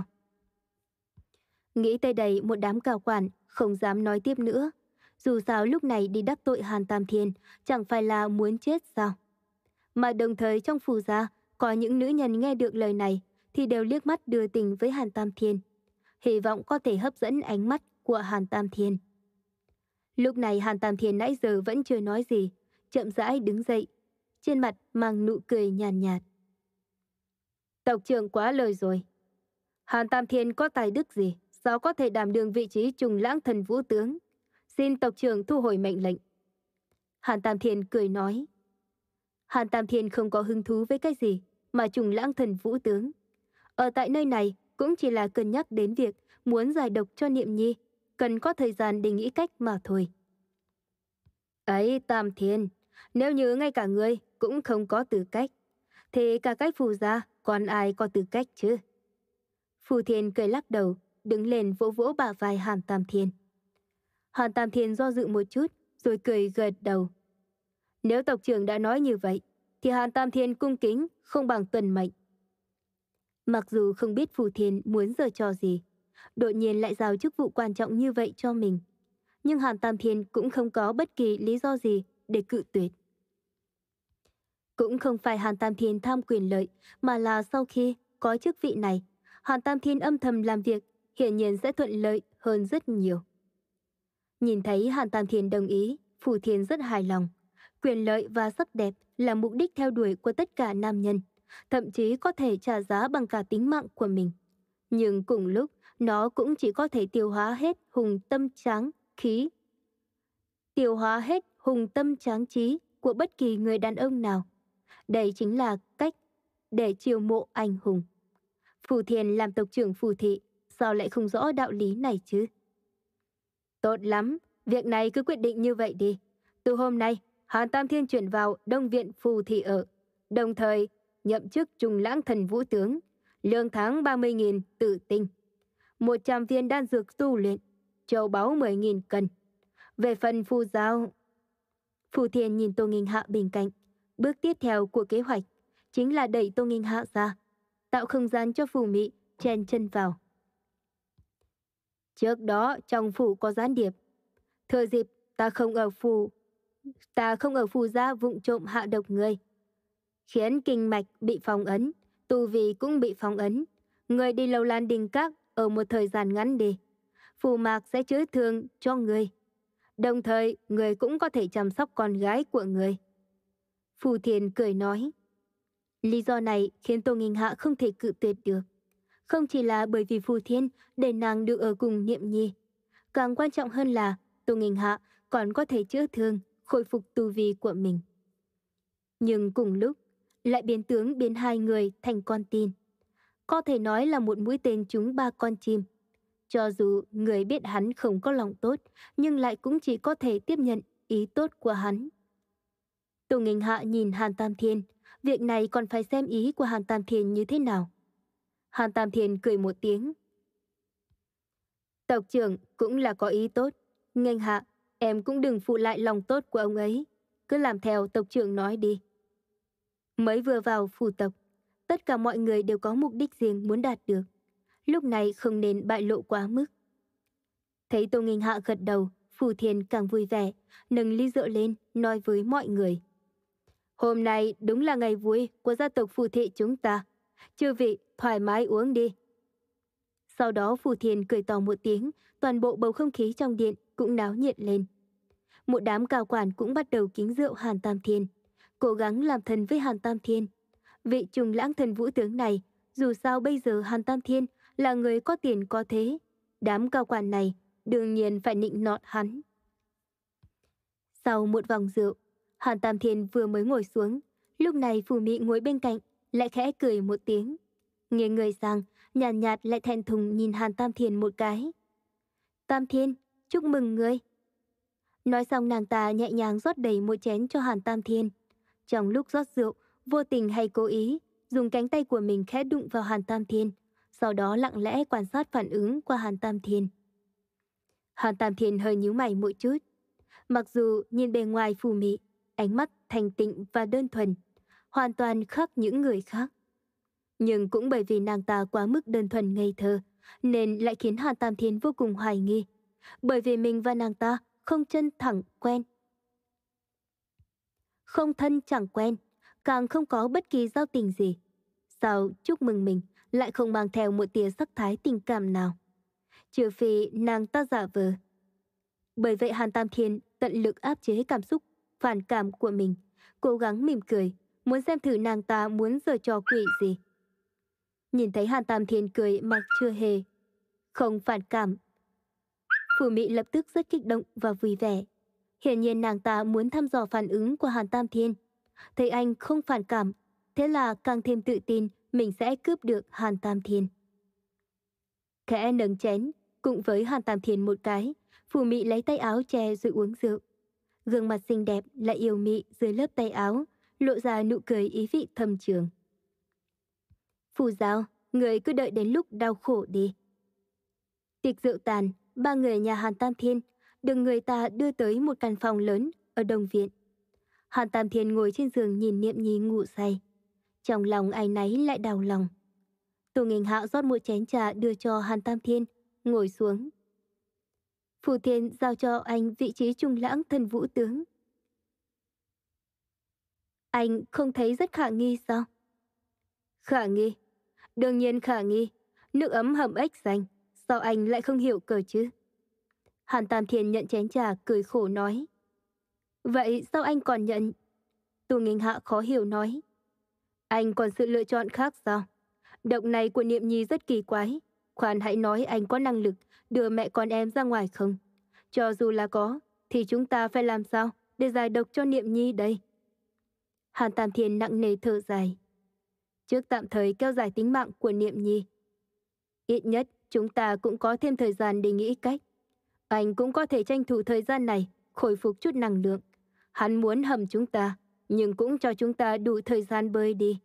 Nghĩ tới đây, một đám cao quản không dám nói tiếp nữa. Dù sao lúc này đi đắc tội Hàn Tam Thiên chẳng phải là muốn chết sao? Mà đồng thời trong Phù gia có những nữ nhân nghe được lời này thì đều liếc mắt đưa tình với Hàn Tam Thiên, hy vọng có thể hấp dẫn ánh mắt của Hàn Tam Thiên. Lúc này Hàn Tam Thiên nãy giờ vẫn chưa nói gì, chậm rãi đứng dậy, trên mặt mang nụ cười nhàn nhạt, nhạt. Tộc trưởng quá lời rồi. Hàn Tam Thiên có tài đức gì, sao có thể đảm đương vị trí Trung Lãng Thần Vũ Tướng? Xin tộc trưởng thu hồi mệnh lệnh. Hàn Tam Thiên cười nói. Hàn Tam Thiên không có hứng thú với cái gì mà Trung Lãng Thần Vũ Tướng. Ở tại nơi này cũng chỉ là cân nhắc đến việc muốn giải độc cho Niệm Nhi, cần có thời gian để nghĩ cách mà thôi. Ấy Tam Thiên, nếu như ngay cả ngươi cũng không có tư cách, thì cả cách Phù gia còn ai có tư cách chứ? Phù Thiên cười lắc đầu, đứng lên vỗ vỗ bả vai Hàn Tam Thiên. Hàn Tam Thiên do dự một chút, rồi cười gật đầu. Nếu tộc trưởng đã nói như vậy, thì Hàn Tam Thiên cung kính không bằng tuân mệnh. Mặc dù không biết Phù Thiên muốn giở trò gì, đột nhiên lại giao chức vụ quan trọng như vậy cho mình, nhưng Hàn Tam Thiên cũng không có bất kỳ lý do gì để cự tuyệt. Cũng không phải Hàn Tam Thiên tham quyền lợi, mà là sau khi có chức vị này, Hàn Tam Thiên âm thầm làm việc, hiển nhiên sẽ thuận lợi hơn rất nhiều. Nhìn thấy Hàn Tam Thiên đồng ý, Phù Thiên rất hài lòng. Quyền lợi và sắc đẹp là mục đích theo đuổi của tất cả nam nhân, thậm chí có thể trả giá bằng cả tính mạng của mình. Nhưng cùng lúc, nó cũng chỉ có thể tiêu hóa hết hùng tâm tráng khí. Tiêu hóa hết hùng tâm tráng trí của bất kỳ người đàn ông nào. Đây chính là cách để chiêu mộ anh hùng. Phù Thiền làm tộc trưởng Phù thị, sao lại không rõ đạo lý này chứ? Tốt lắm, việc này cứ quyết định như vậy đi. Từ hôm nay, Hàn Tam Thiên chuyển vào Đông Viện Phù thị ở, đồng thời nhậm chức Trung Lãng Thần Vũ tướng, lương tháng ba mươi nghìn tử tinh, một trăm viên đan dược tu luyện, châu báu mười nghìn cân. Về phần Phù Giao... Phù Thiền nhìn Tô Nghinh Hạ bên cạnh. Bước tiếp theo của kế hoạch chính là đẩy Tô Nghinh Hạ ra, tạo không gian cho Phù Mị chen chân vào. Trước đó trong phủ có gián điệp. Thừa dịp ta không ở phủ, ta không ở Phù gia vụng trộm hạ độc người, khiến kinh mạch bị phong ấn, tu vi cũng bị phong ấn. Người đi Lâu Lan Đình Các ở một thời gian ngắn đi, Phù Mạc sẽ chữa thương cho người. Đồng thời, người cũng có thể chăm sóc con gái của người. Phù Thiền cười nói. Lý do này khiến Tô Nghinh Hạ không thể cự tuyệt được. Không chỉ là bởi vì Phù Thiên để nàng được ở cùng Niệm Nhi. Càng quan trọng hơn là Tô Nghinh Hạ còn có thể chữa thương, khôi phục tu vi của mình. Nhưng cùng lúc, lại biến tướng biến hai người thành con tin. Có thể nói là một mũi tên trúng ba con chim. Cho dù người biết hắn không có lòng tốt, nhưng lại cũng chỉ có thể tiếp nhận ý tốt của hắn. Tô Nghinh Hạ nhìn Hàn Tam Thiên, việc này còn phải xem ý của Hàn Tam Thiên như thế nào. Hàn Tam Thiên cười một tiếng. Tộc trưởng cũng là có ý tốt. Nghênh Hạ, em cũng đừng phụ lại lòng tốt của ông ấy. Cứ làm theo tộc trưởng nói đi. Mới vừa vào phủ tộc, tất cả mọi người đều có mục đích riêng muốn đạt được. Lúc này không nên bại lộ quá mức. Thấy Tô Nghinh Hạ gật đầu, Phù Thiên càng vui vẻ, nâng ly rượu lên, nói với mọi người. Hôm nay đúng là ngày vui của gia tộc Phù thị chúng ta. Chư vị thoải mái uống đi. Sau đó Phù Thiên cười to một tiếng, toàn bộ bầu không khí trong điện cũng náo nhiệt lên. Một đám cao quản cũng bắt đầu kính rượu Hàn Tam Thiên, cố gắng làm thân với Hàn Tam Thiên. Vị Trung Lãng Thần Vũ tướng này, dù sao bây giờ Hàn Tam Thiên là người có tiền có thế, đám cao quản này đương nhiên phải nịnh nọt hắn. Sau một vòng rượu, Hàn Tam Thiên vừa mới ngồi xuống, lúc này Phù Mị ngồi bên cạnh, lại khẽ cười một tiếng. Nghiêng người sang, nhàn nhạt, nhạt lại thẹn thùng nhìn Hàn Tam Thiên một cái. Tam Thiên, chúc mừng ngươi. Nói xong nàng ta nhẹ nhàng rót đầy một chén cho Hàn Tam Thiên. Trong lúc rót rượu, vô tình hay cố ý, dùng cánh tay của mình khẽ đụng vào Hàn Tam Thiên, sau đó lặng lẽ quan sát phản ứng của Hàn Tam Thiên. Hàn Tam Thiên hơi nhíu mày một chút. Mặc dù nhìn bề ngoài Phù Mị, ánh mắt thanh tịnh và đơn thuần, hoàn toàn khác những người khác. Nhưng cũng bởi vì nàng ta quá mức đơn thuần ngây thơ, nên lại khiến Hàn Tam Thiên vô cùng hoài nghi. Bởi vì mình và nàng ta không chân thẳng quen. Không thân chẳng quen, càng không có bất kỳ giao tình gì. Sao chúc mừng mình lại không mang theo một tia sắc thái tình cảm nào? Trừ phi nàng ta giả vờ. Bởi vậy Hàn Tam Thiên tận lực áp chế cảm xúc phản cảm của mình, cố gắng mỉm cười, muốn xem thử nàng ta muốn giở trò quỷ gì. Nhìn thấy Hàn Tam Thiên cười mà chưa hề không phản cảm, Phù Mị lập tức rất kích động và vui vẻ. Hiển nhiên nàng ta muốn thăm dò phản ứng của Hàn Tam Thiên. Thấy anh không phản cảm, thế là càng thêm tự tin mình sẽ cướp được Hàn Tam Thiên. Khẽ nâng chén, cùng với Hàn Tam Thiên một cái, Phù Mị lấy tay áo che rồi uống rượu. Gương mặt xinh đẹp lại yêu mị dưới lớp tay áo, lộ ra nụ cười ý vị thâm trường. Phù Giao, người cứ đợi đến lúc đau khổ đi. Tiệc rượu tàn, ba người nhà Hàn Tam Thiên được người ta đưa tới một căn phòng lớn ở Đông Viện. Hàn Tam Thiên ngồi trên giường nhìn Niệm Nhi ngủ say. Trong lòng áy náy lại đau lòng. Tô Nghinh Hạ rót một chén trà đưa cho Hàn Tam Thiên, ngồi xuống. Phù Thiên giao cho anh vị trí Trung Lãng Thần Vũ tướng. Anh không thấy rất khả nghi sao? Khả nghi? Đương nhiên khả nghi. Nước ấm hầm ếch xanh, sao anh lại không hiểu cờ chứ? Hàn Tam Thiên nhận chén trà cười khổ nói. Vậy sao anh còn nhận? Tô Nghinh Hạ khó hiểu nói. Anh còn sự lựa chọn khác sao? Độc này của Niệm Nhi rất kỳ quái. khoan hãy nói anh có năng lực đưa mẹ con em ra ngoài không? Cho dù là có, thì chúng ta phải làm sao để giải độc cho Niệm Nhi đây? Hàn Tam Thiên nặng nề thở dài. Trước tạm thời kéo dài tính mạng của Niệm Nhi. Ít nhất chúng ta cũng có thêm thời gian để nghĩ cách. Anh cũng có thể tranh thủ thời gian này, khôi phục chút năng lượng. Hắn muốn hầm chúng ta, nhưng cũng cho chúng ta đủ thời gian bơi đi.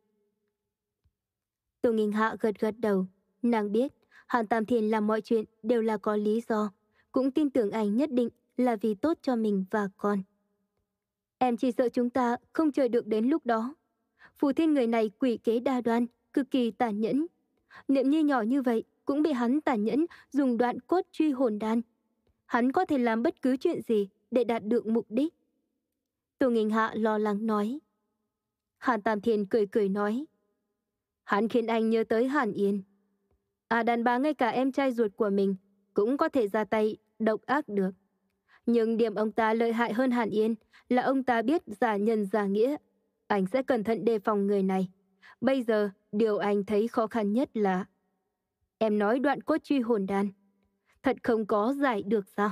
Tô Nghinh Hạ gật gật đầu. Nàng biết Hàn Tam Thiên làm mọi chuyện đều là có lý do, cũng tin tưởng anh nhất định là vì tốt cho mình và con. Em chỉ sợ chúng ta không chờ được đến lúc đó. Phù Thiên người này quỷ kế đa đoan, cực kỳ tàn nhẫn. Niệm Nhi nhỏ như vậy cũng bị hắn tàn nhẫn dùng đoạn cốt truy hồn đan. Hắn có thể làm bất cứ chuyện gì để đạt được mục đích. Tô Nghinh Hạ lo lắng nói. Hàn Tam Thiên cười cười nói. Hắn khiến anh nhớ tới Hàn Yên. À, đàn bà ngay cả em trai ruột của mình cũng có thể ra tay độc ác được. Nhưng điểm ông ta lợi hại hơn Hàn Yên là ông ta biết giả nhân giả nghĩa. Anh sẽ cẩn thận đề phòng người này. Bây giờ, điều anh thấy khó khăn nhất là... Em nói đoạn cốt truy hồn đan. Thật không có giải được sao?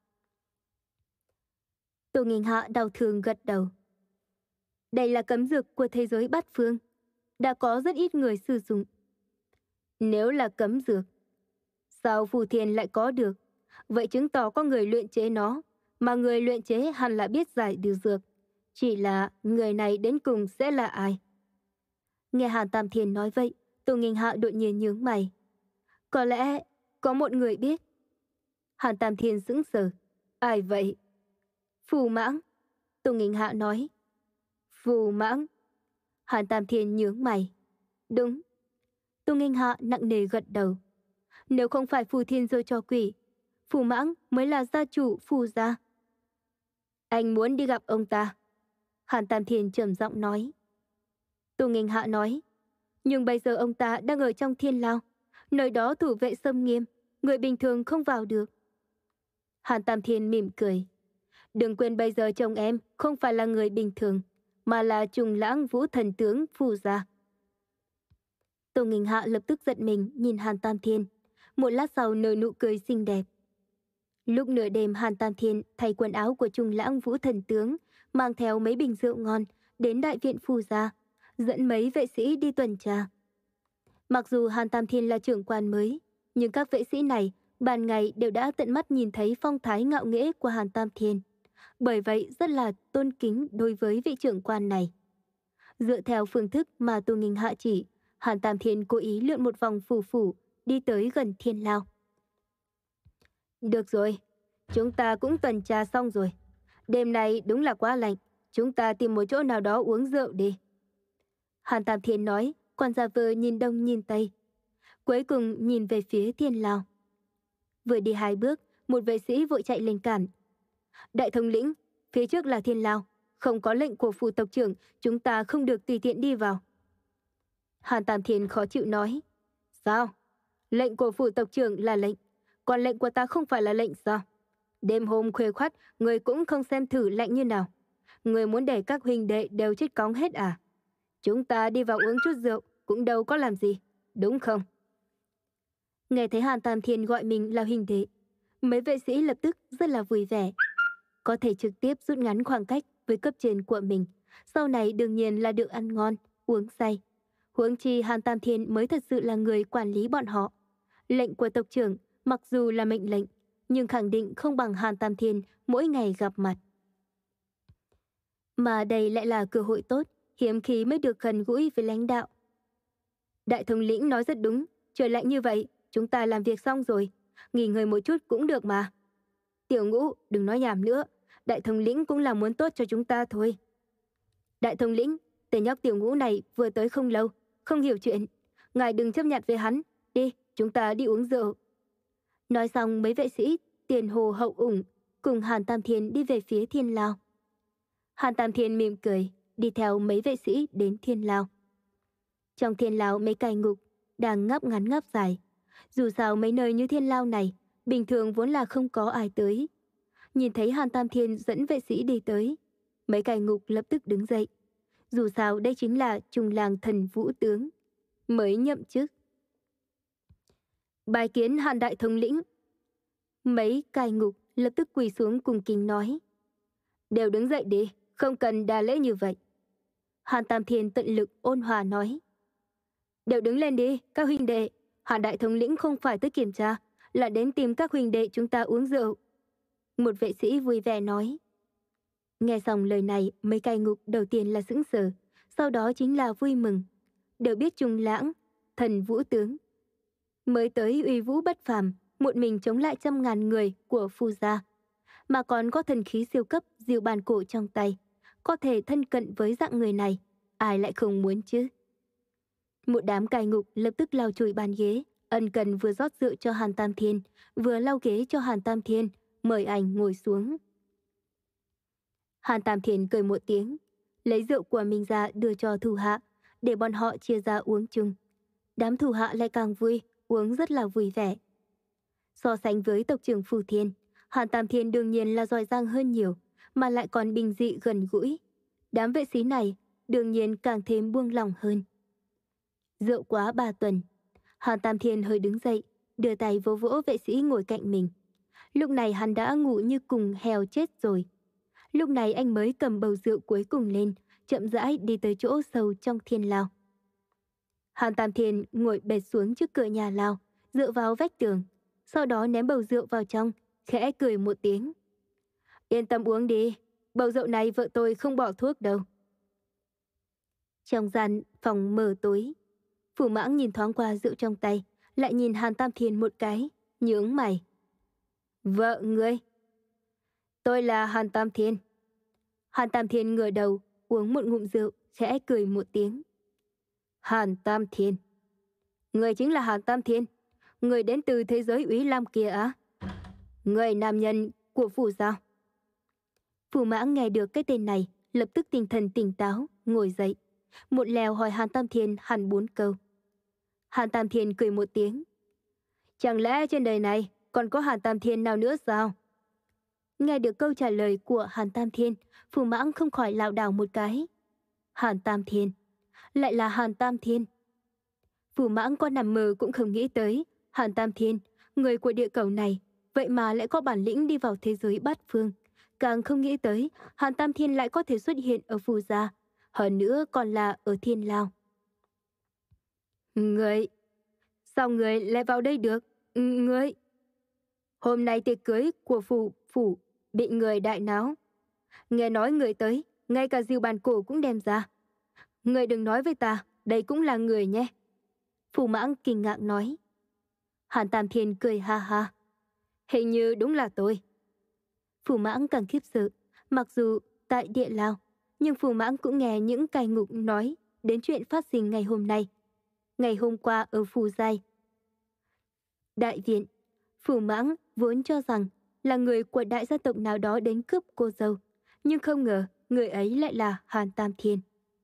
Tô Nghinh Hạ đau thương gật đầu. Đây là cấm dược của thế giới bát phương. Đã có rất ít người sử dụng. Nếu là cấm dược, sao Phù Thiên lại có được? Vậy chứng tỏ có người luyện chế nó, mà người luyện chế hẳn là biết giải được dược. Chỉ là người này đến cùng sẽ là ai? Nghe Hàn Tam Thiên nói vậy, Tô Nghinh Hạ đột nhiên nhướng mày. Có lẽ có một người biết. Hàn Tam Thiên sững sờ. Ai vậy? Phù Mãng. Tô Nghinh Hạ nói. Phù Mãng. Hàn Tam Thiên nhướng mày. Đúng. Tô Nghinh Hạ nặng nề gật đầu. Nếu không phải Phù Thiên rơi cho quỷ, Phù Mãng mới là gia chủ Phù gia. Anh muốn đi gặp ông ta. Hàn Tam Thiên trầm giọng nói. Tô Nghinh Hạ nói. Nhưng bây giờ ông ta đang ở trong thiên lao. Nơi đó thủ vệ xâm nghiêm, người bình thường không vào được. Hàn Tam Thiên mỉm cười. Đừng quên bây giờ chồng em không phải là người bình thường, mà là Trùng Lãng Vũ Thần Tướng Phù gia. Tô Nghinh Hạ lập tức giật mình nhìn Hàn Tam Thiên. Một lát sau nở nụ cười xinh đẹp. Lúc nửa đêm Hàn Tam Thiên thay quần áo của Trùng Lãng Vũ Thần Tướng, mang theo mấy bình rượu ngon đến đại viện Phù gia, dẫn mấy vệ sĩ đi tuần tra. Mặc dù Hàn Tam Thiên là trưởng quan mới, nhưng các vệ sĩ này ban ngày đều đã tận mắt nhìn thấy phong thái ngạo nghễ của Hàn Tam Thiên. Bởi vậy rất là tôn kính đối với vị trưởng quan này. Dựa theo phương thức mà Tô Nghinh Hạ chỉ, Hàn Tam Thiên cố ý lượn một vòng phủ phủ, đi tới gần thiên lao. Được rồi, chúng ta cũng tuần tra xong rồi. Đêm nay đúng là quá lạnh, chúng ta tìm một chỗ nào đó uống rượu đi. Hàn Tam Thiên nói, còn giả vờ nhìn đông nhìn tây. Cuối cùng nhìn về phía thiên lao. Vừa đi hai bước, một vệ sĩ vội chạy lên cản. Đại thống lĩnh, phía trước là thiên lao. Không có lệnh của Phù tộc trưởng, chúng ta không được tùy tiện đi vào. Hàn Tam Thiên khó chịu nói. Sao? Lệnh của Phù tộc trưởng là lệnh, còn lệnh của ta không phải là lệnh sao? Đêm hôm khuya khoắt, người cũng không xem thử lạnh như nào. Người muốn để các huynh đệ đều chết cóng hết à? Chúng ta đi vào uống chút rượu cũng đâu có làm gì, đúng không? Nghe thấy Hàn Tam Thiên gọi mình là huynh đệ, mấy vệ sĩ lập tức rất là vui vẻ. Có thể trực tiếp rút ngắn khoảng cách với cấp trên của mình, sau này đương nhiên là được ăn ngon, uống say. Huống chi Hàn Tam Thiên mới thật sự là người quản lý bọn họ. Lệnh của tộc trưởng mặc dù là mệnh lệnh, nhưng khẳng định không bằng Hàn Tam Thiên mỗi ngày gặp mặt. Mà đây lại là cơ hội tốt, hiếm khi mới được gần gũi với lãnh đạo. Đại thống lĩnh nói rất đúng, trời lạnh như vậy, chúng ta làm việc xong rồi, nghỉ ngơi một chút cũng được mà. Tiểu Ngũ, đừng nói nhảm nữa, đại thống lĩnh cũng là muốn tốt cho chúng ta thôi. Đại thống lĩnh, tên nhóc Tiểu Ngũ này vừa tới không lâu, không hiểu chuyện, ngài đừng chấp nhận với hắn, đi, chúng ta đi uống rượu. Nói xong mấy vệ sĩ tiền hồ hậu ủng cùng Hàn Tam Thiên đi về phía thiên lao. Hàn Tam Thiên mỉm cười, đi theo mấy vệ sĩ đến thiên lao. Trong thiên lao mấy cai ngục đang ngáp ngắn ngáp dài. Dù sao mấy nơi như thiên lao này bình thường vốn là không có ai tới. Nhìn thấy Hàn Tam Thiên dẫn vệ sĩ đi tới, mấy cai ngục lập tức đứng dậy. Dù sao đây chính là Trung Lang Thần Vũ tướng mới nhậm chức. Bài kiến Hàn đại thống lĩnh. Mấy cai ngục lập tức quỳ xuống cùng kính nói. Đều đứng dậy đi, không cần đa lễ như vậy. Hàn Tam Thiên tận lực ôn hòa nói. Đều đứng lên đi, các huynh đệ. Hàn đại thống lĩnh không phải tới kiểm tra, là đến tìm các huynh đệ chúng ta uống rượu. Một vệ sĩ vui vẻ nói. Nghe xong lời này, mấy cai ngục đầu tiên là sững sờ, sau đó chính là vui mừng. Đều biết Trung Lãng, thần vũ tướng, mới tới uy vũ bất phàm, một mình chống lại trăm ngàn người của Phu gia, mà còn có thần khí siêu cấp diều bàn cổ trong tay, có thể thân cận với dạng người này, ai lại không muốn chứ? Một đám cai ngục lập tức lau chùi bàn ghế, ân cần vừa rót rượu cho Hàn Tam Thiên, vừa lau ghế cho Hàn Tam Thiên, mời anh ngồi xuống. Hàn Tam Thiên cười một tiếng, lấy rượu của mình ra đưa cho thủ hạ, để bọn họ chia ra uống chung. Đám thủ hạ lại càng vui, uống rất là vui vẻ. So sánh với tộc trưởng Phù Thiên, Hàn Tam Thiên đương nhiên là giỏi giang hơn nhiều, mà lại còn bình dị gần gũi. Đám vệ sĩ này đương nhiên càng thêm buông lỏng hơn. Rượu quá ba tuần, Hàn Tam Thiên hơi đứng dậy, đưa tay vỗ vỗ vệ sĩ ngồi cạnh mình. Lúc này hắn đã ngủ như cùng heo chết rồi. Lúc này anh mới cầm bầu rượu cuối cùng lên, chậm rãi đi tới chỗ sâu trong thiên lao. Hàn Tam Thiên ngồi bệt xuống trước cửa nhà lao, dựa vào vách tường, sau đó ném bầu rượu vào trong, khẽ cười một tiếng. Yên tâm uống đi, bầu rượu này vợ tôi không bỏ thuốc đâu. Trong gian phòng mờ tối, Phủ Mãng nhìn thoáng qua rượu trong tay, lại nhìn Hàn Tam Thiên một cái, nhướng mày. Vợ ngươi? Tôi là Hàn Tam Thiên. Hàn Tam Thiên ngửa đầu, uống một ngụm rượu, khẽ cười một tiếng. Hàn Tam Thiên. Người chính là Hàn Tam Thiên, người đến từ thế giới Úy Lam kia á? Người nam nhân của phủ sao? Phủ Mãng nghe được cái tên này, lập tức tinh thần tỉnh táo, ngồi dậy. Một lèo hỏi Hàn Tam Thiên hẳn bốn câu. Hàn Tam Thiên cười một tiếng. Chẳng lẽ trên đời này còn có Hàn Tam Thiên nào nữa sao? Nghe được câu trả lời của Hàn Tam Thiên, Phủ Mãng không khỏi lảo đảo một cái. Hàn Tam Thiên, lại là Hàn Tam Thiên. Phủ Mãng có nằm mơ cũng không nghĩ tới, Hàn Tam Thiên, người của địa cầu này, vậy mà lại có bản lĩnh đi vào thế giới bát phương. Càng không nghĩ tới, Hàn Tam Thiên lại có thể xuất hiện ở Phù gia, hơn nữa còn là ở Thiên Lao. Người, sao người lại vào đây được? Người, hôm nay tiệc cưới của phủ phủ bị người đại náo. Nghe nói người tới, ngay cả diều bàn cổ cũng đem ra. Người đừng nói với ta, đây cũng là người nhé. Phủ Mãng kinh ngạc nói. Hàn Tam Thiên cười ha ha. Hình như đúng là tôi. Phủ Mãng càng khiếp sợ, mặc dù tại địa lao, nhưng Phủ Mãng cũng nghe những cai ngục nói đến chuyện phát sinh ngày hôm nay. Ngày hôm qua ở Phù Giai đại viện, Phủ Mãng vốn cho rằng là người của đại gia tộc nào đó đến cướp cô dâu, nhưng không ngờ người ấy lại là Hàn Tam Thiên.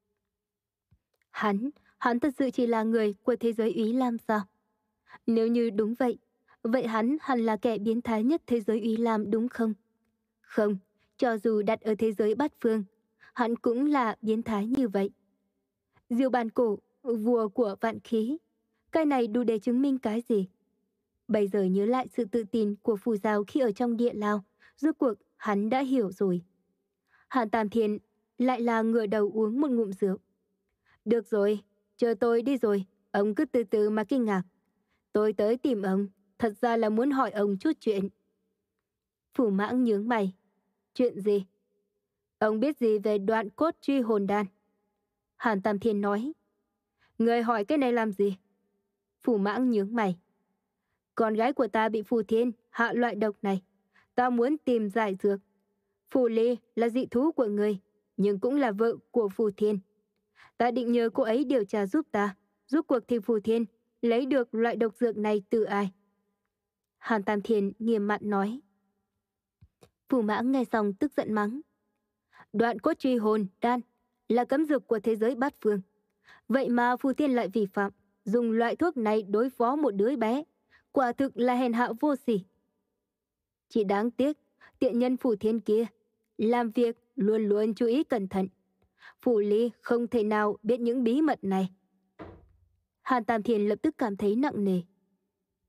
Hắn, hắn thật sự chỉ là người của thế giới Úy Lam sao? Nếu như đúng vậy, vậy hắn hẳn là kẻ biến thái nhất thế giới Úy Lam đúng không? Không, cho dù đặt ở thế giới bát phương, hắn cũng là biến thái như vậy. Diều bàn cổ, vua của vạn khí, cái này đủ để chứng minh cái gì? Bây giờ nhớ lại sự tự tin của Phù Giao khi ở trong địa lao, rốt cuộc hắn đã hiểu rồi. Hàn Tam Thiên lại là ngửa đầu uống một ngụm rượu. Được rồi, chờ tôi đi rồi, ông cứ từ từ mà kinh ngạc. Tôi tới tìm ông, thật ra là muốn hỏi ông chút chuyện. Phủ Mãng nhướng mày. Chuyện gì? Ông biết gì về đoạn cốt truy hồn đan? Hàn Tam Thiên nói. Người hỏi cái này làm gì? Phủ Mãng nhướng mày. Con gái của ta bị Phù Thiên hạ loại độc này. Ta muốn tìm giải dược. Phù Ly là dị thú của người, nhưng cũng là vợ của Phù Thiên. Ta định nhờ cô ấy điều tra giúp ta, giúp cuộc thì Phù Thiên lấy được loại độc dược này từ ai? Hàn Tam Thiên nghiêm mặt nói. Phủ Mãng nghe xong tức giận mắng. Đoạn cốt truy hồn đan là cấm dược của thế giới bát phương. Vậy mà Phù Thiên lại vi phạm, dùng loại thuốc này đối phó một đứa bé. Quả thực là hèn hạ vô sỉ. Chỉ đáng tiếc, tiện nhân Phù Thiên kia, làm việc luôn luôn chú ý cẩn thận. Phù Ly không thể nào biết những bí mật này. Hàn Tam Thiên lập tức cảm thấy nặng nề.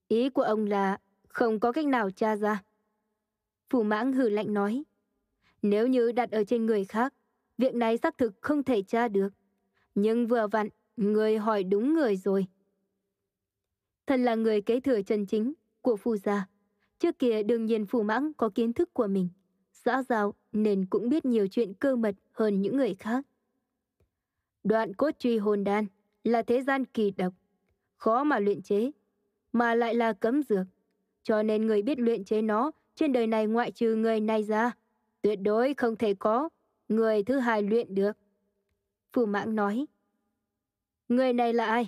Ý của ông là không có cách nào tra ra. Phù Mãng hừ lạnh nói. Nếu như đặt ở trên người khác, việc này xác thực không thể tra được. Nhưng vừa vặn, người hỏi đúng người rồi. Thần là người kế thừa chân chính của Phù gia. Trước kia đương nhiên Phù Mãng có kiến thức của mình, xã giao nên cũng biết nhiều chuyện cơ mật hơn những người khác. Đoạn cốt truy hồn đan là thế gian kỳ độc, khó mà luyện chế, mà lại là cấm dược. Cho nên người biết luyện chế nó trên đời này ngoại trừ người này ra, tuyệt đối không thể có người thứ hai luyện được. Phù Mãng nói. Người này là ai?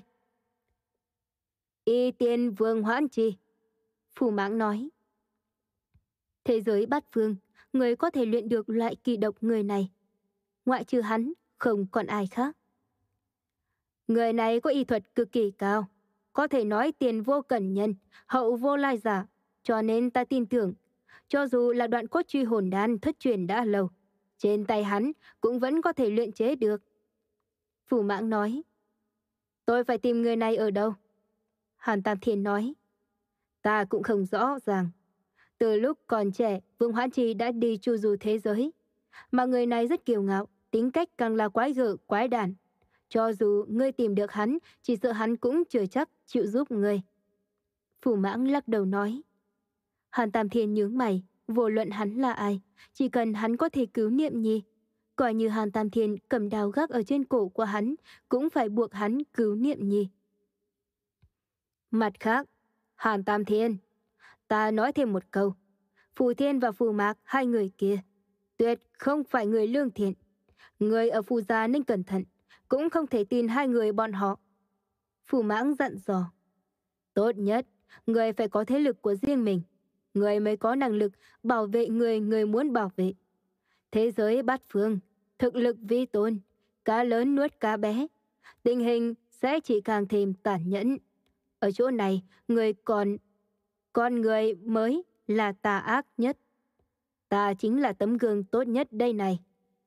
Y Tiên Vương Hoãn Trì. Phù Mãng nói. Thế giới bát phương, người có thể luyện được loại kỳ độc người này. Ngoại trừ hắn, không còn ai khác. Người này có y thuật cực kỳ cao, có thể nói tiền vô cẩn nhân, hậu vô lai giả, cho nên ta tin tưởng, cho dù là đoạn cốt truy hồn đan thất truyền đã lâu, trên tay hắn cũng vẫn có thể luyện chế được. Phù Mãng nói. Tôi phải tìm người này ở đâu? Hàn Tam Thiên nói. Ta cũng không rõ ràng. Từ lúc còn trẻ, Vương Hoãn Trì đã đi chu du thế giới. Mà người này rất kiêu ngạo, tính cách càng là quái gở, quái đản. Cho dù ngươi tìm được hắn, chỉ sợ hắn cũng chưa chắc chịu giúp ngươi. Phù Mãng lắc đầu nói. Hàn Tam Thiên nhướng mày, vô luận hắn là ai, chỉ cần hắn có thể cứu Niệm Nhi. Coi như Hàn Tam Thiên cầm đao gác ở trên cổ của hắn, cũng phải buộc hắn cứu Niệm Nhi. Mặt khác, Hàn Tam Thiên, ta nói thêm một câu. Phù Thiên và Phù Mạc, hai người kia, tuyệt không phải người lương thiện. Người ở Phù gia nên cẩn thận, cũng không thể tin hai người bọn họ. Phù Mãng dặn dò. Tốt nhất, người phải có thế lực của riêng mình. Người mới có năng lực bảo vệ người người muốn bảo vệ. Thế giới bát phương, thực lực vi tôn, cá lớn nuốt cá bé. Tình hình sẽ chỉ càng thêm tàn nhẫn. Ở chỗ này, người còn... Con người mới là tà ác nhất. Ta chính là tấm gương tốt nhất đây này.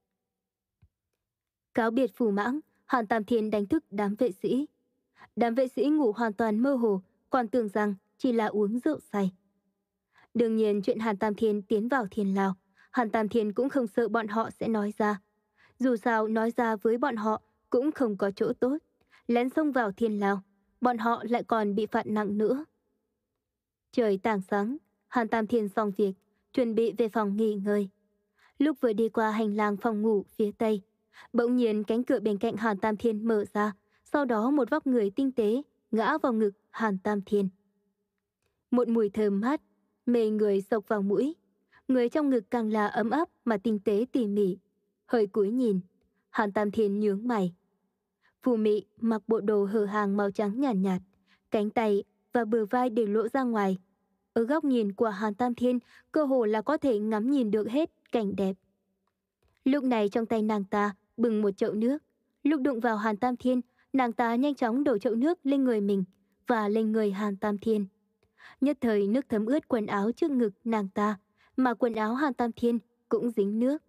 Cáo biệt Phù Mãng, Hàn Tam Thiên đánh thức đám vệ sĩ. Đám vệ sĩ ngủ hoàn toàn mơ hồ, còn tưởng rằng chỉ là uống rượu say. Đương nhiên chuyện Hàn Tam Thiên tiến vào Thiên Lao, Hàn Tam Thiên cũng không sợ bọn họ sẽ nói ra. Dù sao nói ra với bọn họ cũng không có chỗ tốt. Lén xông vào Thiên Lao, bọn họ lại còn bị phạt nặng nữa. Trời tảng sáng, Hàn Tam Thiên xong việc, chuẩn bị về phòng nghỉ ngơi. Lúc vừa đi qua hành lang phòng ngủ phía tây, bỗng nhiên cánh cửa bên cạnh Hàn Tam Thiên mở ra, sau đó một vóc người tinh tế ngã vào ngực Hàn Tam Thiên. Một mùi thơm mát, mê người xộc vào mũi. Người trong ngực càng là ấm áp mà tinh tế tỉ mỉ. Hơi cúi nhìn, Hàn Tam Thiên nhướng mày. Phù Mị mặc bộ đồ hở hàng màu trắng nhàn nhạt, nhạt, cánh tay và bờ vai đều lộ ra ngoài. Ở góc nhìn của Hàn Tam Thiên, cơ hồ là có thể ngắm nhìn được hết cảnh đẹp. Lúc này trong tay nàng ta bưng một chậu nước. Lúc đụng vào Hàn Tam Thiên, nàng ta nhanh chóng đổ chậu nước lên người mình và lên người Hàn Tam Thiên. Nhất thời nước thấm ướt quần áo trước ngực nàng ta, mà quần áo Hàn Tam Thiên cũng dính nước.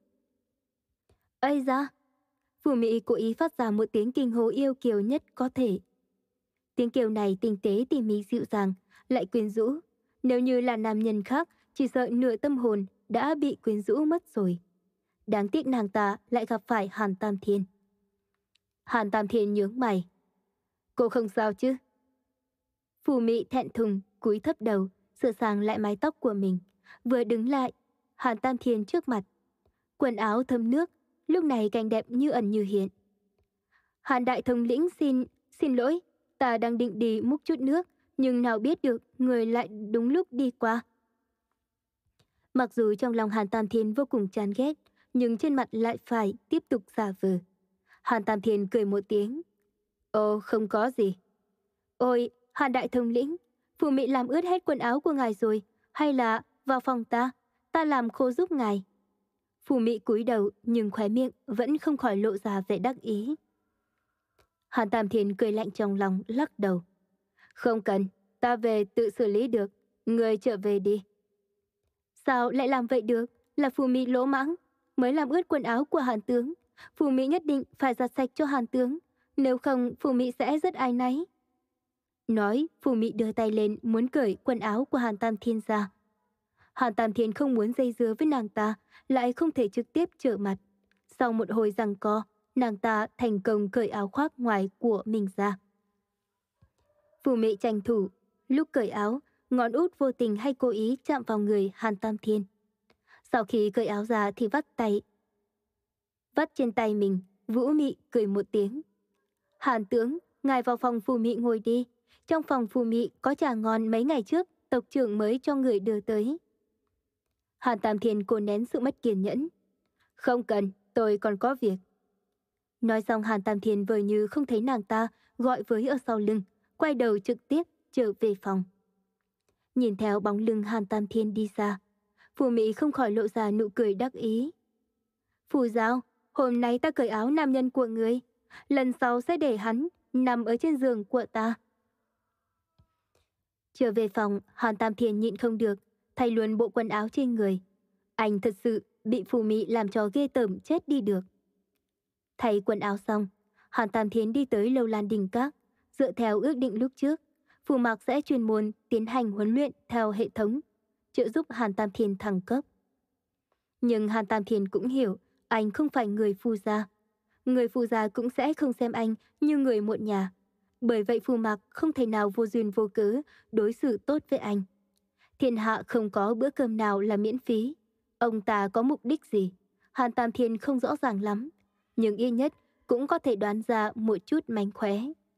Ây da! Phù Mị cố ý phát ra một tiếng kinh hô yêu kiều nhất có thể. Tiếng kêu này tinh tế tỉ mỉ dịu dàng, lại quyến rũ. Nếu như là nam nhân khác, chỉ sợ nửa tâm hồn đã bị quyến rũ mất rồi. Đáng tiếc nàng ta lại gặp phải Hàn Tam Thiên. Hàn Tam Thiên nhướng mày. Cô không sao chứ? Phù Mị thẹn thùng, cúi thấp đầu, sửa sang lại mái tóc của mình. Vừa đứng lại, Hàn Tam Thiên trước mặt. Quần áo thấm nước, lúc này cảnh đẹp như ẩn như hiện. Hàn đại thống lĩnh xin, xin lỗi, ta đang định đi múc chút nước, nhưng nào biết được người lại đúng lúc đi qua. Mặc dù trong lòng Hàn Tam Thiên vô cùng chán ghét, nhưng trên mặt lại phải tiếp tục giả vờ. Hàn Tam Thiên cười một tiếng. Ồ, không có gì. Ôi, Hàn đại thống lĩnh, Phù Mị làm ướt hết quần áo của ngài rồi, hay là vào phòng ta, ta làm khô giúp ngài. Phù Mị cúi đầu nhưng khóe miệng vẫn không khỏi lộ ra vẻ đắc ý. Hàn Tam Thiên cười lạnh trong lòng, lắc đầu. Không cần, ta về tự xử lý được, người trở về đi. Sao lại làm vậy được? Là Phù Mị lỗ mãng, mới làm ướt quần áo của Hàn tướng. Phù Mị nhất định phải giặt sạch cho Hàn tướng, nếu không Phù Mị sẽ rất áy náy. Nói, Phù Mị đưa tay lên muốn cởi quần áo của Hàn Tam Thiên ra. Hàn Tam Thiên không muốn dây dưa với nàng ta, lại không thể trực tiếp trở mặt. Sau một hồi giằng co, nàng ta thành công cởi áo khoác ngoài của mình ra. Phù Mị tranh thủ, lúc cởi áo, ngón út vô tình hay cố ý chạm vào người Hàn Tam Thiên. Sau khi cởi áo ra thì vắt tay. Vắt trên tay mình, Vũ Mị cười một tiếng. Hàn tướng, ngài vào phòng Phù Mị ngồi đi. Trong phòng Phù Mị có trà ngon mấy ngày trước, tộc trưởng mới cho người đưa tới. Hàn Tam Thiên cố nén sự mất kiên nhẫn. Không cần, tôi còn có việc. Nói xong Hàn Tam Thiên vờ như không thấy nàng ta, gọi với ở sau lưng, quay đầu trực tiếp trở về phòng. Nhìn theo bóng lưng Hàn Tam Thiên đi xa, Phù Mị không khỏi lộ ra nụ cười đắc ý. Phù Giao, hôm nay ta cởi áo nam nhân của người, lần sau sẽ để hắn nằm ở trên giường của ta. Trở về phòng, Hàn Tam Thiên nhịn không được, thay luôn bộ quần áo trên người. Anh thật sự bị Phù Mị làm cho ghê tởm chết đi được. Thay quần áo xong, Hàn Tam Thiên đi tới Lâu Lan Đình Các. Dựa theo ước định lúc trước, Phù Mạc sẽ chuyên môn tiến hành huấn luyện theo hệ thống, trợ giúp Hàn Tam Thiên thăng cấp. Nhưng Hàn Tam Thiên cũng hiểu anh không phải người Phù gia. Người Phù gia cũng sẽ không xem anh như người một nhà. Bởi vậy Phù Mạc không thể nào vô duyên vô cớ đối xử tốt với anh. Thiên hạ không có bữa cơm nào là miễn phí. Ông ta có mục đích gì? Hàn Tam Thiên không rõ ràng lắm, nhưng ít nhất cũng có thể đoán ra một chút mánh khóe.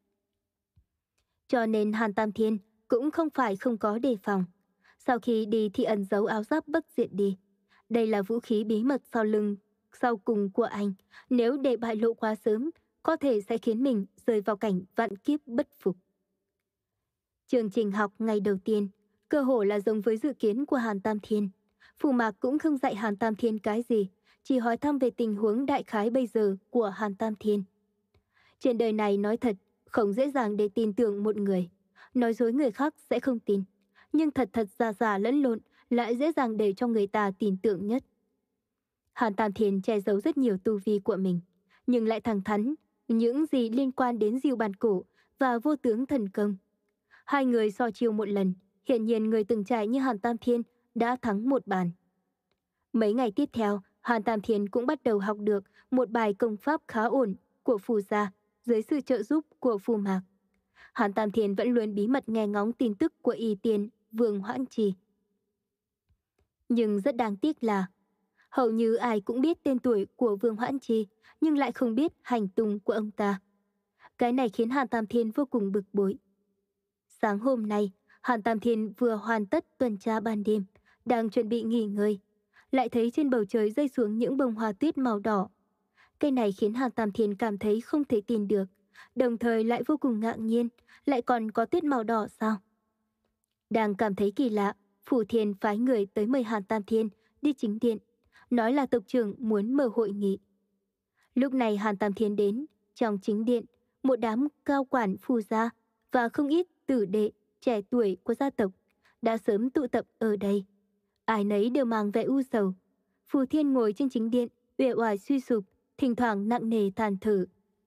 Cho nên Hàn Tam Thiên cũng không phải không có đề phòng. Sau khi đi thì ẩn giấu áo giáp bất diệt đi. Đây là vũ khí bí mật sau lưng, sau cùng của anh. Nếu để bại lộ quá sớm, có thể sẽ khiến mình rơi vào cảnh vạn kiếp bất phục. Chương trình học ngày đầu tiên, cơ hồ là giống với dự kiến của Hàn Tam Thiên. Phù Mạc cũng không dạy Hàn Tam Thiên cái gì, chỉ hỏi thăm về tình huống đại khái bây giờ của Hàn Tam Thiên. Trên đời này nói thật, không dễ dàng để tin tưởng một người. Nói dối người khác sẽ không tin, nhưng thật thật giả giả lẫn lộn lại dễ dàng để cho người ta tin tưởng nhất. Hàn Tam Thiên che giấu rất nhiều tu vi của mình, nhưng lại thẳng thắn những gì liên quan đến Diêu Bàn Cổ và Vô Tướng Thần Công. Hai người so chiêu một lần, hiển nhiên người từng trải như Hàn Tam Thiên đã thắng một bàn. Mấy ngày tiếp theo, Hàn Tam Thiên cũng bắt đầu học được một bài công pháp khá ổn của Phù gia dưới sự trợ giúp của Phù Mạc. Hàn Tam Thiên vẫn luôn bí mật nghe ngóng tin tức của Y Tiên Vương Hoãn Trì. Nhưng rất đáng tiếc là hầu như ai cũng biết tên tuổi của Vương Hoãn Trì, nhưng lại không biết hành tung của ông ta. Cái này khiến Hàn Tam Thiên vô cùng bực bội. Sáng hôm nay, Hàn Tam Thiên vừa hoàn tất tuần tra ban đêm, đang chuẩn bị nghỉ ngơi, lại thấy trên bầu trời rơi xuống những bông hoa tuyết màu đỏ. Cái này khiến Hàn Tam Thiên cảm thấy không thể tin được, đồng thời lại vô cùng ngạc nhiên, lại còn có tuyết màu đỏ sao? Đang cảm thấy kỳ lạ, Phủ Thiên phái người tới mời Hàn Tam Thiên đi chính điện, nói là tộc trưởng muốn mở hội nghị. Lúc này Hàn Tam Thiên đến, trong chính điện, một đám cao quản Phù gia và không ít tử đệ trẻ tuổi của gia tộc đã sớm tụ tập ở đây. Ai nấy đều mang vẻ u sầu. Phù Thiên ngồi trên chính điện, uể oải suy sụp, thỉnh thoảng nặng nề than thở.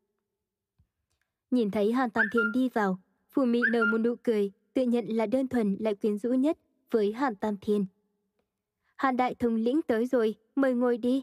Nhìn thấy Hàn Tam Thiên đi vào, Phù Mị nở một nụ cười, tự nhận là đơn thuần lại quyến rũ nhất với Hàn Tam Thiên. Hàn đại thống lĩnh tới rồi, mời ngồi đi.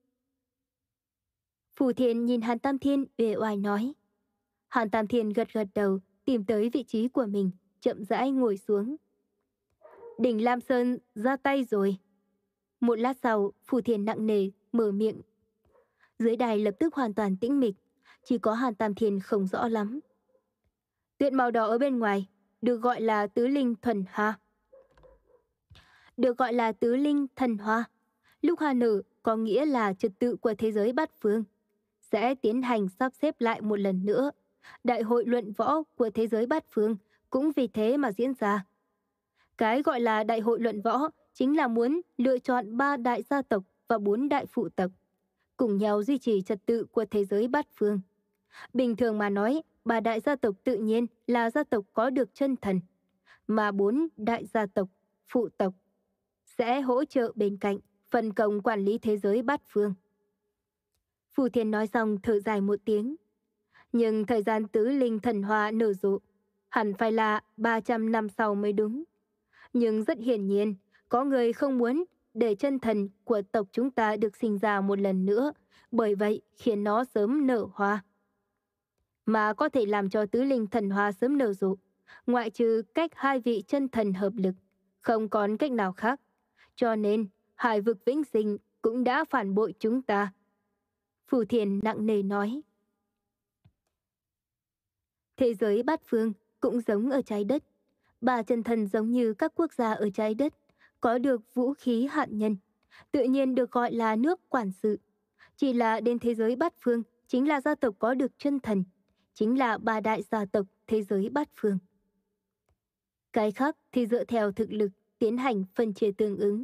Phù Thiên nhìn Hàn Tam Thiên uể oải nói. Hàn Tam Thiên gật gật đầu, tìm tới vị trí của mình, chậm rãi ngồi xuống. Đỉnh Lam Sơn ra tay rồi. Một lát sau, Phù Thiên nặng nề mở miệng. Dưới đài lập tức hoàn toàn tĩnh mịch, chỉ có Hàn Tam Thiên không rõ lắm. Tuyết màu đỏ ở bên ngoài, được gọi là tứ linh thuần hoa. Được gọi là tứ linh thần hoa. Lúc hoa nở có nghĩa là trật tự của thế giới bát phương. Sẽ tiến hành sắp xếp lại một lần nữa. Đại hội luận võ của thế giới bát phương cũng vì thế mà diễn ra. Cái gọi là đại hội luận võ chính là muốn lựa chọn ba đại gia tộc và bốn đại phụ tộc, cùng nhau duy trì trật tự của thế giới bát phương. Bình thường mà nói, ba đại gia tộc tự nhiên là gia tộc có được chân thần, mà bốn đại gia tộc, phụ tộc sẽ hỗ trợ bên cạnh, phân công quản lý thế giới bát phương. Phù Thiên nói xong thở dài một tiếng. Nhưng thời gian tứ linh thần hoa nở rộ, hẳn phải là ba trăm năm sau mới đúng. Nhưng rất hiển nhiên, có người không muốn để chân thần của tộc chúng ta được sinh ra một lần nữa, bởi vậy khiến nó sớm nở hoa. Mà có thể làm cho tứ linh thần hoa sớm nở rộ, ngoại trừ cách hai vị chân thần hợp lực, không còn cách nào khác. Cho nên, hải vực vĩnh sinh cũng đã phản bội chúng ta. Phù Thiền nặng nề nói. Thế giới bát phương cũng giống ở trái đất. Ba chân thần giống như các quốc gia ở trái đất, có được vũ khí hạt nhân, tự nhiên được gọi là nước quản sự. Chỉ là đến thế giới bát phương chính là gia tộc có được chân thần, chính là ba đại gia tộc thế giới bát phương. Cái khác thì dựa theo thực lực tiến hành phân chia tương ứng.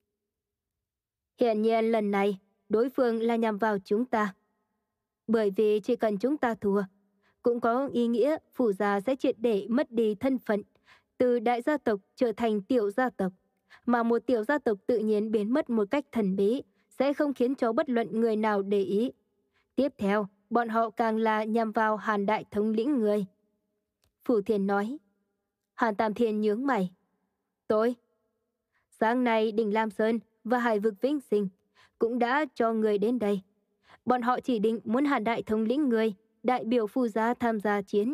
Hiện nhiên lần này, đối phương là nhằm vào chúng ta. Bởi vì chỉ cần chúng ta thua, cũng có ý nghĩa phủ gia sẽ triệt để mất đi thân phận, từ đại gia tộc trở thành tiểu gia tộc. Mà một tiểu gia tộc tự nhiên biến mất một cách thần bí, sẽ không khiến cho bất luận người nào để ý. Tiếp theo, bọn họ càng là nhằm vào Hàn đại thống lĩnh người. Phủ Thiền nói. Hàn Tam Thiên nhướng mày. Tôi. Sáng nay Đỉnh Lam Sơn và Hải vực Vĩnh Sinh cũng đã cho người đến đây. Bọn họ chỉ định muốn Hàn đại thống lĩnh người, đại biểu Phù gia tham gia chiến.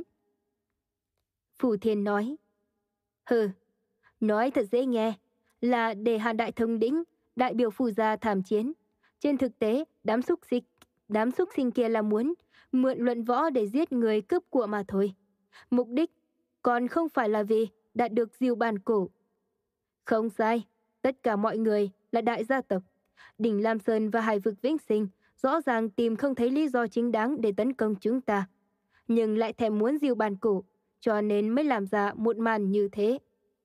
Phủ Thiền nói. Hừ, nói thật dễ nghe, là để Hàn đại thống lĩnh, đại biểu Phù gia tham chiến. Trên thực tế, đám xúc sinh, đám xúc sinh kia là muốn mượn luận võ để giết người cướp của mà thôi. Mục đích còn không phải là vì đạt được diêu bàn cổ. Không sai, tất cả mọi người là đại gia tộc. Đỉnh Lam Sơn và Hải vực Vĩnh Sinh rõ ràng tìm không thấy lý do chính đáng để tấn công chúng ta, nhưng lại thèm muốn diêu bàn cổ, cho nên mới làm ra một màn như thế.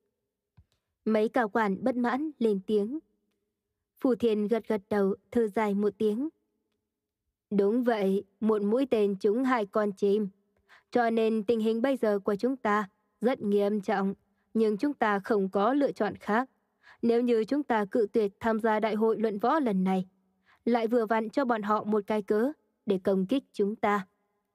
Mấy cao quản bất mãn lên tiếng. Phù Thiền gật gật đầu, thở dài một tiếng. Đúng vậy, một mũi tên trúng hai con chim. Cho nên tình hình bây giờ của chúng ta rất nghiêm trọng, nhưng chúng ta không có lựa chọn khác. Nếu như chúng ta cự tuyệt tham gia đại hội luận võ lần này, lại vừa vặn cho bọn họ một cái cớ để công kích chúng ta.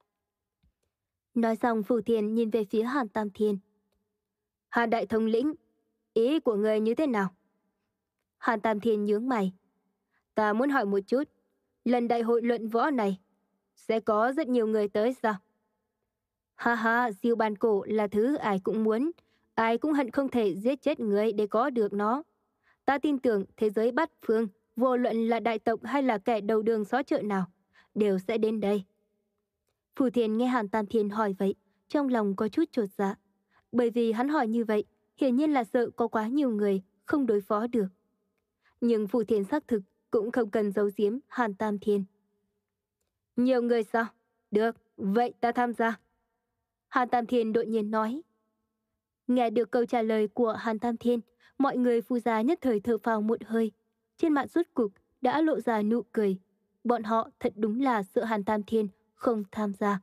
Nói xong, Phù Thiền nhìn về phía Hàn Tam Thiên. Hàn đại thống lĩnh, ý của người như thế nào? Hàn Tam Thiên nhướng mày. Ta muốn hỏi một chút, lần đại hội luận võ này sẽ có rất nhiều người tới sao? Ha ha, diêu bàn cổ là thứ ai cũng muốn, ai cũng hận không thể giết chết người để có được nó. Ta tin tưởng thế giới bát phương, vô luận là đại tộc hay là kẻ đầu đường xó chợ nào, đều sẽ đến đây. Phù Thiền nghe Hàn Tam Thiên hỏi vậy, trong lòng có chút chột dạ. Bởi vì hắn hỏi như vậy, hiển nhiên là sợ có quá nhiều người không đối phó được. Nhưng Phù Thiền xác thực cũng không cần giấu giếm Hàn Tam Thiên. Nhiều người sao? Được, vậy ta tham gia. Hàn Tam Thiên đột nhiên nói. Nghe được câu trả lời của Hàn Tam Thiên, mọi người Phù gia nhất thời thở phào một hơi. Trên mặt rốt cục đã lộ ra nụ cười. Bọn họ thật đúng là sợ Hàn Tam Thiên không tham gia.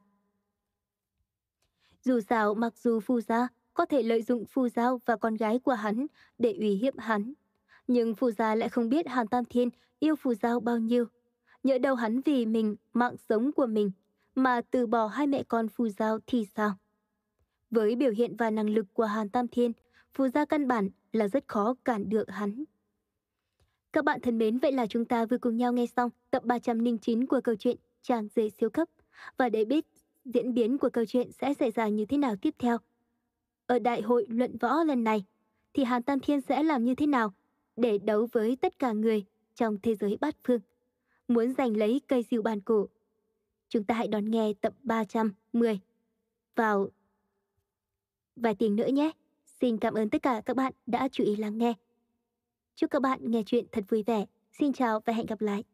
Dù sao, mặc dù Phù gia có thể lợi dụng Phù Giao và con gái của hắn để uy hiếp hắn, nhưng Phù gia lại không biết Hàn Tam Thiên yêu Phù Giao bao nhiêu. Nhỡ đâu hắn vì mình, mạng sống của mình, mà từ bỏ hai mẹ con Phù Giao thì sao? Với biểu hiện và năng lực của Hàn Tam Thiên, Phù gia căn bản là rất khó cản được hắn. Các bạn thân mến, vậy là chúng ta vừa cùng nhau nghe xong tập ba trăm lẻ chín của câu chuyện Chàng rể siêu cấp. Và để biết diễn biến của câu chuyện sẽ xảy ra như thế nào tiếp theo, ở đại hội luận võ lần này, thì Hàn Tam Thiên sẽ làm như thế nào để đấu với tất cả người trong thế giới bát phương, muốn giành lấy cây diêu bàn cổ. Chúng ta hãy đón nghe tập ba trăm mười vào vài tiếng nữa nhé. Xin cảm ơn tất cả các bạn đã chú ý lắng nghe. Chúc các bạn nghe chuyện thật vui vẻ. Xin chào và hẹn gặp lại.